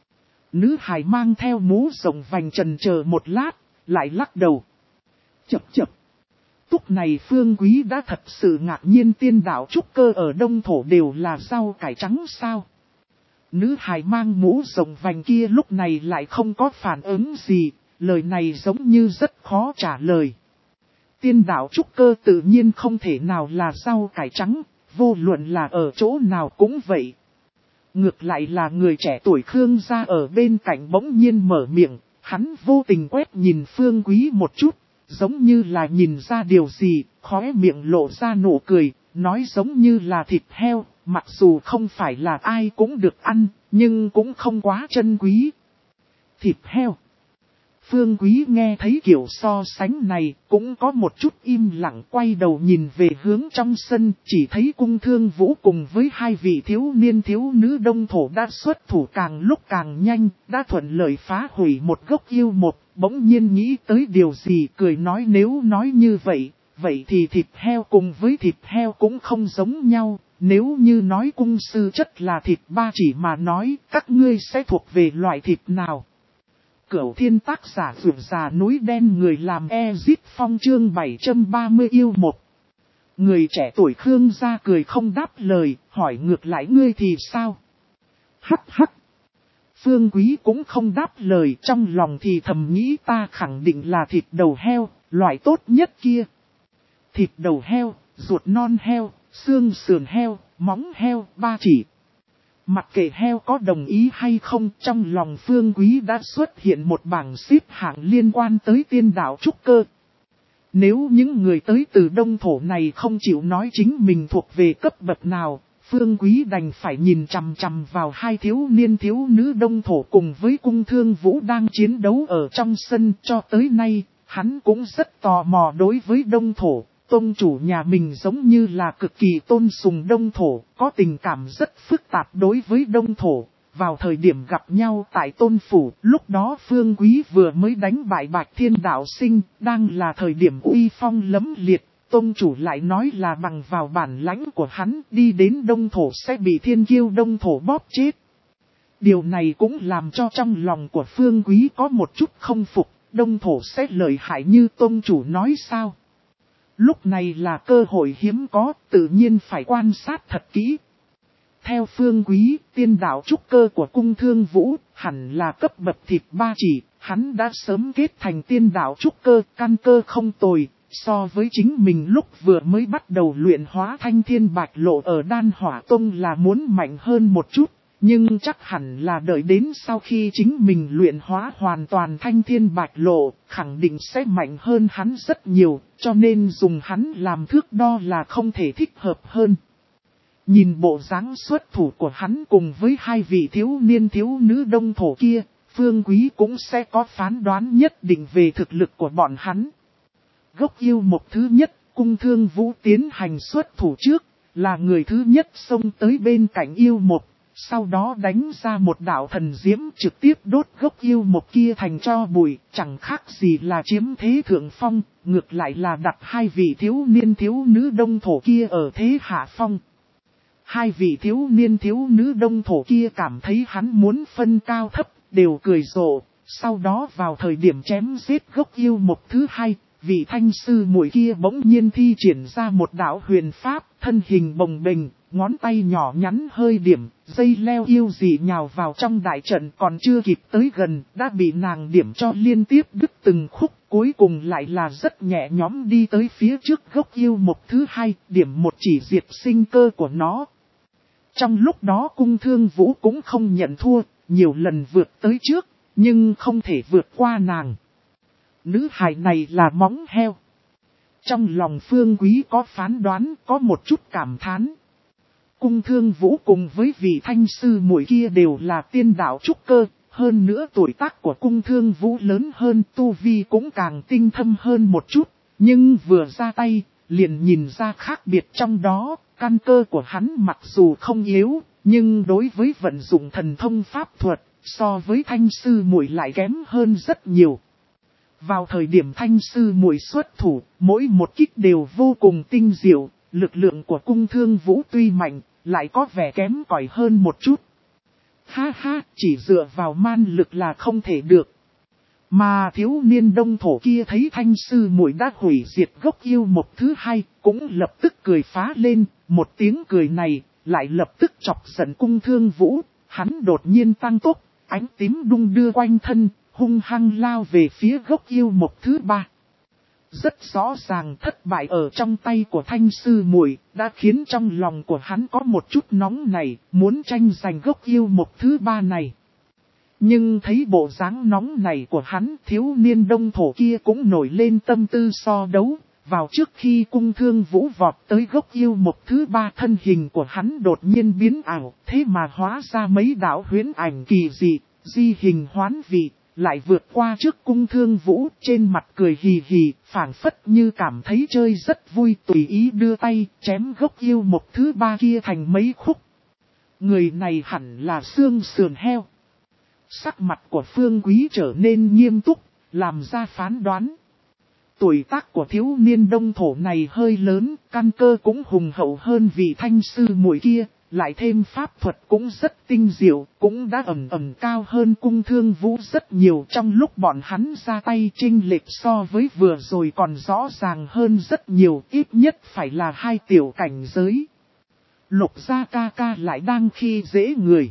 Nữ hài mang theo mũ rộng vành chần chờ một lát, lại lắc đầu. Chập chập. Lúc này Phương Quý đã thật sự ngạc nhiên, tiên đạo trúc cơ ở Đông Thổ đều là rau cải trắng sao? Nữ hài mang mũ rộng vành kia lúc này lại không có phản ứng gì, lời này giống như rất khó trả lời. Tiên đạo trúc cơ tự nhiên không thể nào là rau cải trắng, vô luận là ở chỗ nào cũng vậy. Ngược lại là người trẻ tuổi Khương gia ở bên cạnh bỗng nhiên mở miệng, hắn vô tình quét nhìn Phương Quý một chút, giống như là nhìn ra điều gì, khóe miệng lộ ra nụ cười, nói giống như là thịt heo, mặc dù không phải là ai cũng được ăn, nhưng cũng không quá trân quý. Thịt heo. Phương Quý nghe thấy kiểu so sánh này, cũng có một chút im lặng, quay đầu nhìn về hướng trong sân, chỉ thấy Cung Thương Vũ cùng với hai vị thiếu niên thiếu nữ Đông Thổ đã xuất thủ càng lúc càng nhanh, đã thuận lợi phá hủy một gốc yêu một, bỗng nhiên nghĩ tới điều gì, cười nói nếu nói như vậy, vậy thì thịt heo cùng với thịt heo cũng không giống nhau, nếu như nói cung sư chất là thịt ba chỉ mà nói, các ngươi sẽ thuộc về loại thịt nào? Cửu Thiên tác giả Vượt Già Núi Đen, người làm Ezit Phong chương bảy trăm ba mươi yêu một. Người trẻ tuổi Khương gia cười không đáp lời, hỏi ngược lại ngươi thì sao? Hắc hắc. Phương Quý cũng không đáp lời, trong lòng thì thầm nghĩ ta khẳng định là thịt đầu heo, loại tốt nhất kia. Thịt đầu heo, ruột non heo, xương sườn heo, móng heo, ba chỉ. Mặc kệ heo có đồng ý hay không, trong lòng Phương Quý đã xuất hiện một bảng xếp hạng liên quan tới tiên đạo trúc cơ. Nếu những người tới từ Đông Thổ này không chịu nói chính mình thuộc về cấp bậc nào, Phương Quý đành phải nhìn chằm chằm vào hai thiếu niên thiếu nữ Đông Thổ cùng với Cung Thương Vũ đang chiến đấu ở trong sân. Cho tới nay, hắn cũng rất tò mò đối với Đông Thổ. Tôn chủ nhà mình giống như là cực kỳ tôn sùng Đông Thổ, có tình cảm rất phức tạp đối với Đông Thổ. Vào thời điểm gặp nhau tại Tôn Phủ, lúc đó Phương Quý vừa mới đánh bại Bạch Thiên Đạo Sinh, đang là thời điểm uy phong lẫm liệt. Tôn chủ lại nói là bằng vào bản lãnh của hắn đi đến Đông Thổ sẽ bị thiên kiêu Đông Thổ bóp chết. Điều này cũng làm cho trong lòng của Phương Quý có một chút không phục, Đông Thổ sẽ lợi hại như Tôn chủ nói sao? Lúc này là cơ hội hiếm có, tự nhiên phải quan sát thật kỹ. Theo Phương Quý, tiên đạo trúc cơ của Cung Thương Vũ, hẳn là cấp bậc thịt ba chỉ, hắn đã sớm kết thành tiên đạo trúc cơ, căn cơ không tồi, so với chính mình lúc vừa mới bắt đầu luyện hóa thanh thiên bạch lộ ở Đan Hỏa Tông là muốn mạnh hơn một chút. Nhưng chắc hẳn là đợi đến sau khi chính mình luyện hóa hoàn toàn thanh thiên bạch lộ, khẳng định sẽ mạnh hơn hắn rất nhiều, cho nên dùng hắn làm thước đo là không thể thích hợp hơn. Nhìn bộ dáng xuất thủ của hắn cùng với hai vị thiếu niên thiếu nữ Đông Thổ kia, Phương Quý cũng sẽ có phán đoán nhất định về thực lực của bọn hắn. Gốc yêu một thứ nhất, Cung Thương Vũ tiến hành xuất thủ trước, là người thứ nhất xông tới bên cạnh yêu một. Sau đó đánh ra một đạo thần diễm trực tiếp đốt gốc yêu một kia thành tro bụi, chẳng khác gì là chiếm thế thượng phong, ngược lại là đặt hai vị thiếu niên thiếu nữ Đông Thổ kia ở thế hạ phong. Hai vị thiếu niên thiếu nữ Đông Thổ kia cảm thấy hắn muốn phân cao thấp, đều cười rộ. Sau đó vào thời điểm chém giết gốc yêu một thứ hai, vị thanh sư muội kia bỗng nhiên thi triển ra một đạo huyền pháp, thân hình bồng bềnh, ngón tay nhỏ nhắn hơi điểm, dây leo yêu dị nhào vào trong đại trận còn chưa kịp tới gần, đã bị nàng điểm cho liên tiếp đứt từng khúc, cuối cùng lại là rất nhẹ nhõm đi tới phía trước gốc yêu một thứ hai, điểm một chỉ diệt sinh cơ của nó. Trong lúc đó cung thương vũ cũng không nhận thua, nhiều lần vượt tới trước, nhưng không thể vượt qua nàng. Nữ hài này là móng heo. Trong lòng Phương Quý có phán đoán, có một chút cảm thán. Cung thương vũ cùng với vị thanh sư muội kia đều là tiên đạo trúc cơ, hơn nữa tuổi tác của cung thương vũ lớn hơn, tu vi cũng càng tinh thâm hơn một chút, nhưng vừa ra tay, liền nhìn ra khác biệt trong đó, căn cơ của hắn mặc dù không yếu, nhưng đối với vận dụng thần thông pháp thuật, so với thanh sư muội lại kém hơn rất nhiều. Vào thời điểm thanh sư muội xuất thủ, mỗi một kích đều vô cùng tinh diệu, lực lượng của cung thương vũ tuy mạnh, lại có vẻ kém cỏi hơn một chút. Ha ha, chỉ dựa vào man lực là không thể được. Mà thiếu niên đông thổ kia thấy thanh sư muội đã hủy diệt gốc yêu một thứ hai, cũng lập tức cười phá lên, một tiếng cười này, lại lập tức chọc giận cung thương vũ, hắn đột nhiên tăng tốc, ánh tím đung đưa quanh thân, hung hăng lao về phía gốc yêu một thứ ba. Rất rõ ràng thất bại ở trong tay của thanh sư muội đã khiến trong lòng của hắn có một chút nóng này, muốn tranh giành gốc yêu một thứ ba này. Nhưng thấy bộ dáng nóng này của hắn, thiếu niên đông thổ kia cũng nổi lên tâm tư so đấu. Vào trước khi cung thương vũ vọt tới gốc yêu một thứ ba, thân hình của hắn đột nhiên biến ảo, thế mà hóa ra mấy đạo huyễn ảnh kỳ dị, di hình hoán vị, lại vượt qua trước cung thương vũ, trên mặt cười hì hì, phảng phất như cảm thấy chơi rất vui, tùy ý đưa tay, chém gốc yêu một thứ ba kia thành mấy khúc. Người này hẳn là xương sườn heo. Sắc mặt của Phương Quý trở nên nghiêm túc, làm ra phán đoán. Tuổi tác của thiếu niên đông thổ này hơi lớn, căn cơ cũng hùng hậu hơn vị thanh sư muội kia, lại thêm pháp thuật cũng rất tinh diệu, cũng đã ẩm ẩm cao hơn cung thương vũ rất nhiều. Trong lúc bọn hắn ra tay chênh lệch so với vừa rồi còn rõ ràng hơn rất nhiều, ít nhất phải là hai tiểu cảnh giới. Lục gia ca ca lại đang khi dễ người.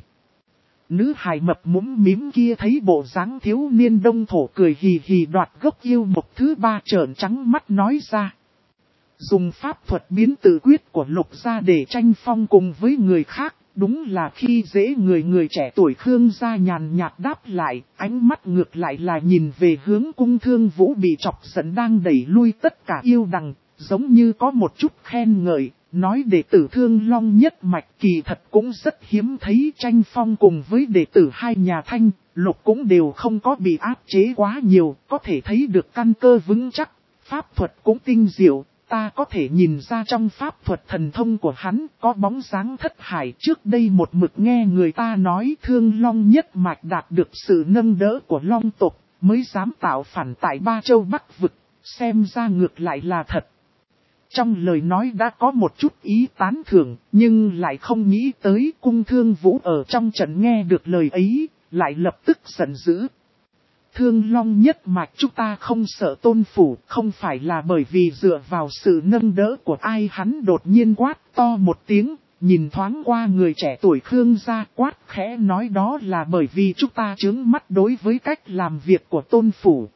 Nữ hài mập mũm mím kia thấy bộ dáng thiếu niên đông thổ cười hì hì đoạt gốc yêu một thứ ba, trợn trắng mắt nói ra. Dùng pháp thuật biến tự quyết của lục gia để tranh phong cùng với người khác, đúng là khi dễ người. Người trẻ tuổi Khương gia nhàn nhạt đáp lại, ánh mắt ngược lại là nhìn về hướng cung thương vũ bị chọc giận đang đẩy lui tất cả yêu đằng, giống như có một chút khen ngợi. Nói đệ tử Thương Long nhất mạch kỳ thật cũng rất hiếm thấy, tranh phong cùng với đệ tử hai nhà Thanh, Lục cũng đều không có bị áp chế quá nhiều, có thể thấy được căn cơ vững chắc, pháp thuật cũng tinh diệu, ta có thể nhìn ra trong pháp thuật thần thông của hắn có bóng dáng thất hải. Trước đây một mực nghe người ta nói Thương Long nhất mạch đạt được sự nâng đỡ của Long tộc, mới dám tạo phản tại Ba Châu Bắc Vực, xem ra ngược lại là thật. Trong lời nói đã có một chút ý tán thưởng, nhưng lại không nghĩ tới cung thương vũ ở trong trận nghe được lời ấy, lại lập tức giận dữ. Thương Long nhất mạch chúng ta không sợ tôn phủ, không phải là bởi vì dựa vào sự nâng đỡ của ai. Hắn đột nhiên quát to một tiếng, nhìn thoáng qua người trẻ tuổi Khương gia, quát khẽ nói đó là bởi vì chúng ta chướng mắt đối với cách làm việc của tôn phủ.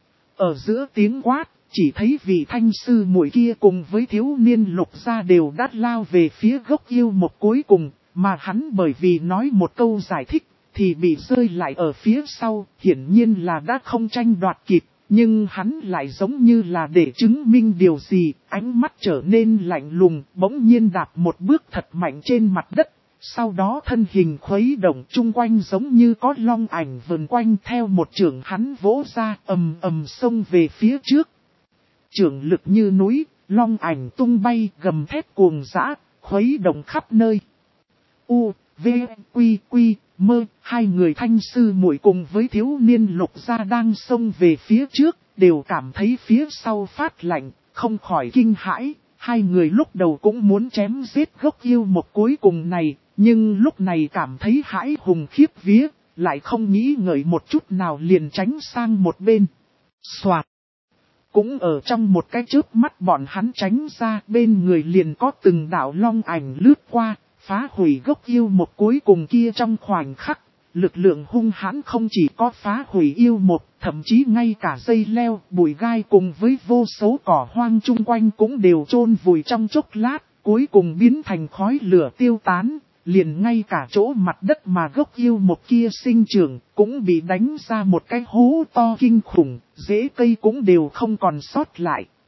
Ở giữa tiếng quát, chỉ thấy vị thanh sư muội kia cùng với thiếu niên lục gia đều đắt lao về phía gốc yêu một cuối cùng, mà hắn bởi vì nói một câu giải thích, thì bị rơi lại ở phía sau, hiển nhiên là đã không tranh đoạt kịp, nhưng hắn lại giống như là để chứng minh điều gì, ánh mắt trở nên lạnh lùng, bỗng nhiên đạp một bước thật mạnh trên mặt đất. Sau đó thân hình khuấy động chung quanh giống như có long ảnh vần quanh, theo một chưởng hắn vỗ ra ầm ầm xông về phía trước. Chưởng lực như núi, long ảnh tung bay gầm thét cuồng dã, khuấy động khắp nơi. U, V, Quy, Quy, Mơ, hai người thanh sư muội cùng với thiếu niên lục gia đang xông về phía trước, đều cảm thấy phía sau phát lạnh, không khỏi kinh hãi. Hai người lúc đầu cũng muốn chém giết gốc yêu một cuối cùng này, nhưng lúc này cảm thấy hãi hùng khiếp vía, lại không nghĩ ngợi một chút nào liền tránh sang một bên. Soạt. Cũng ở trong một cái chớp mắt bọn hắn tránh ra, bên người liền có từng đạo long ảnh lướt qua, phá hủy gốc yêu một cuối cùng kia trong khoảnh khắc. Lực lượng hung hãn không chỉ có phá hủy yêu một, thậm chí ngay cả dây leo, bụi gai cùng với vô số cỏ hoang chung quanh cũng đều chôn vùi trong chốc lát, cuối cùng biến thành khói lửa tiêu tán. Liền ngay cả chỗ mặt đất mà gốc yêu một kia sinh trưởng, cũng bị đánh ra một cái hố to kinh khủng, rễ cây cũng đều không còn sót lại.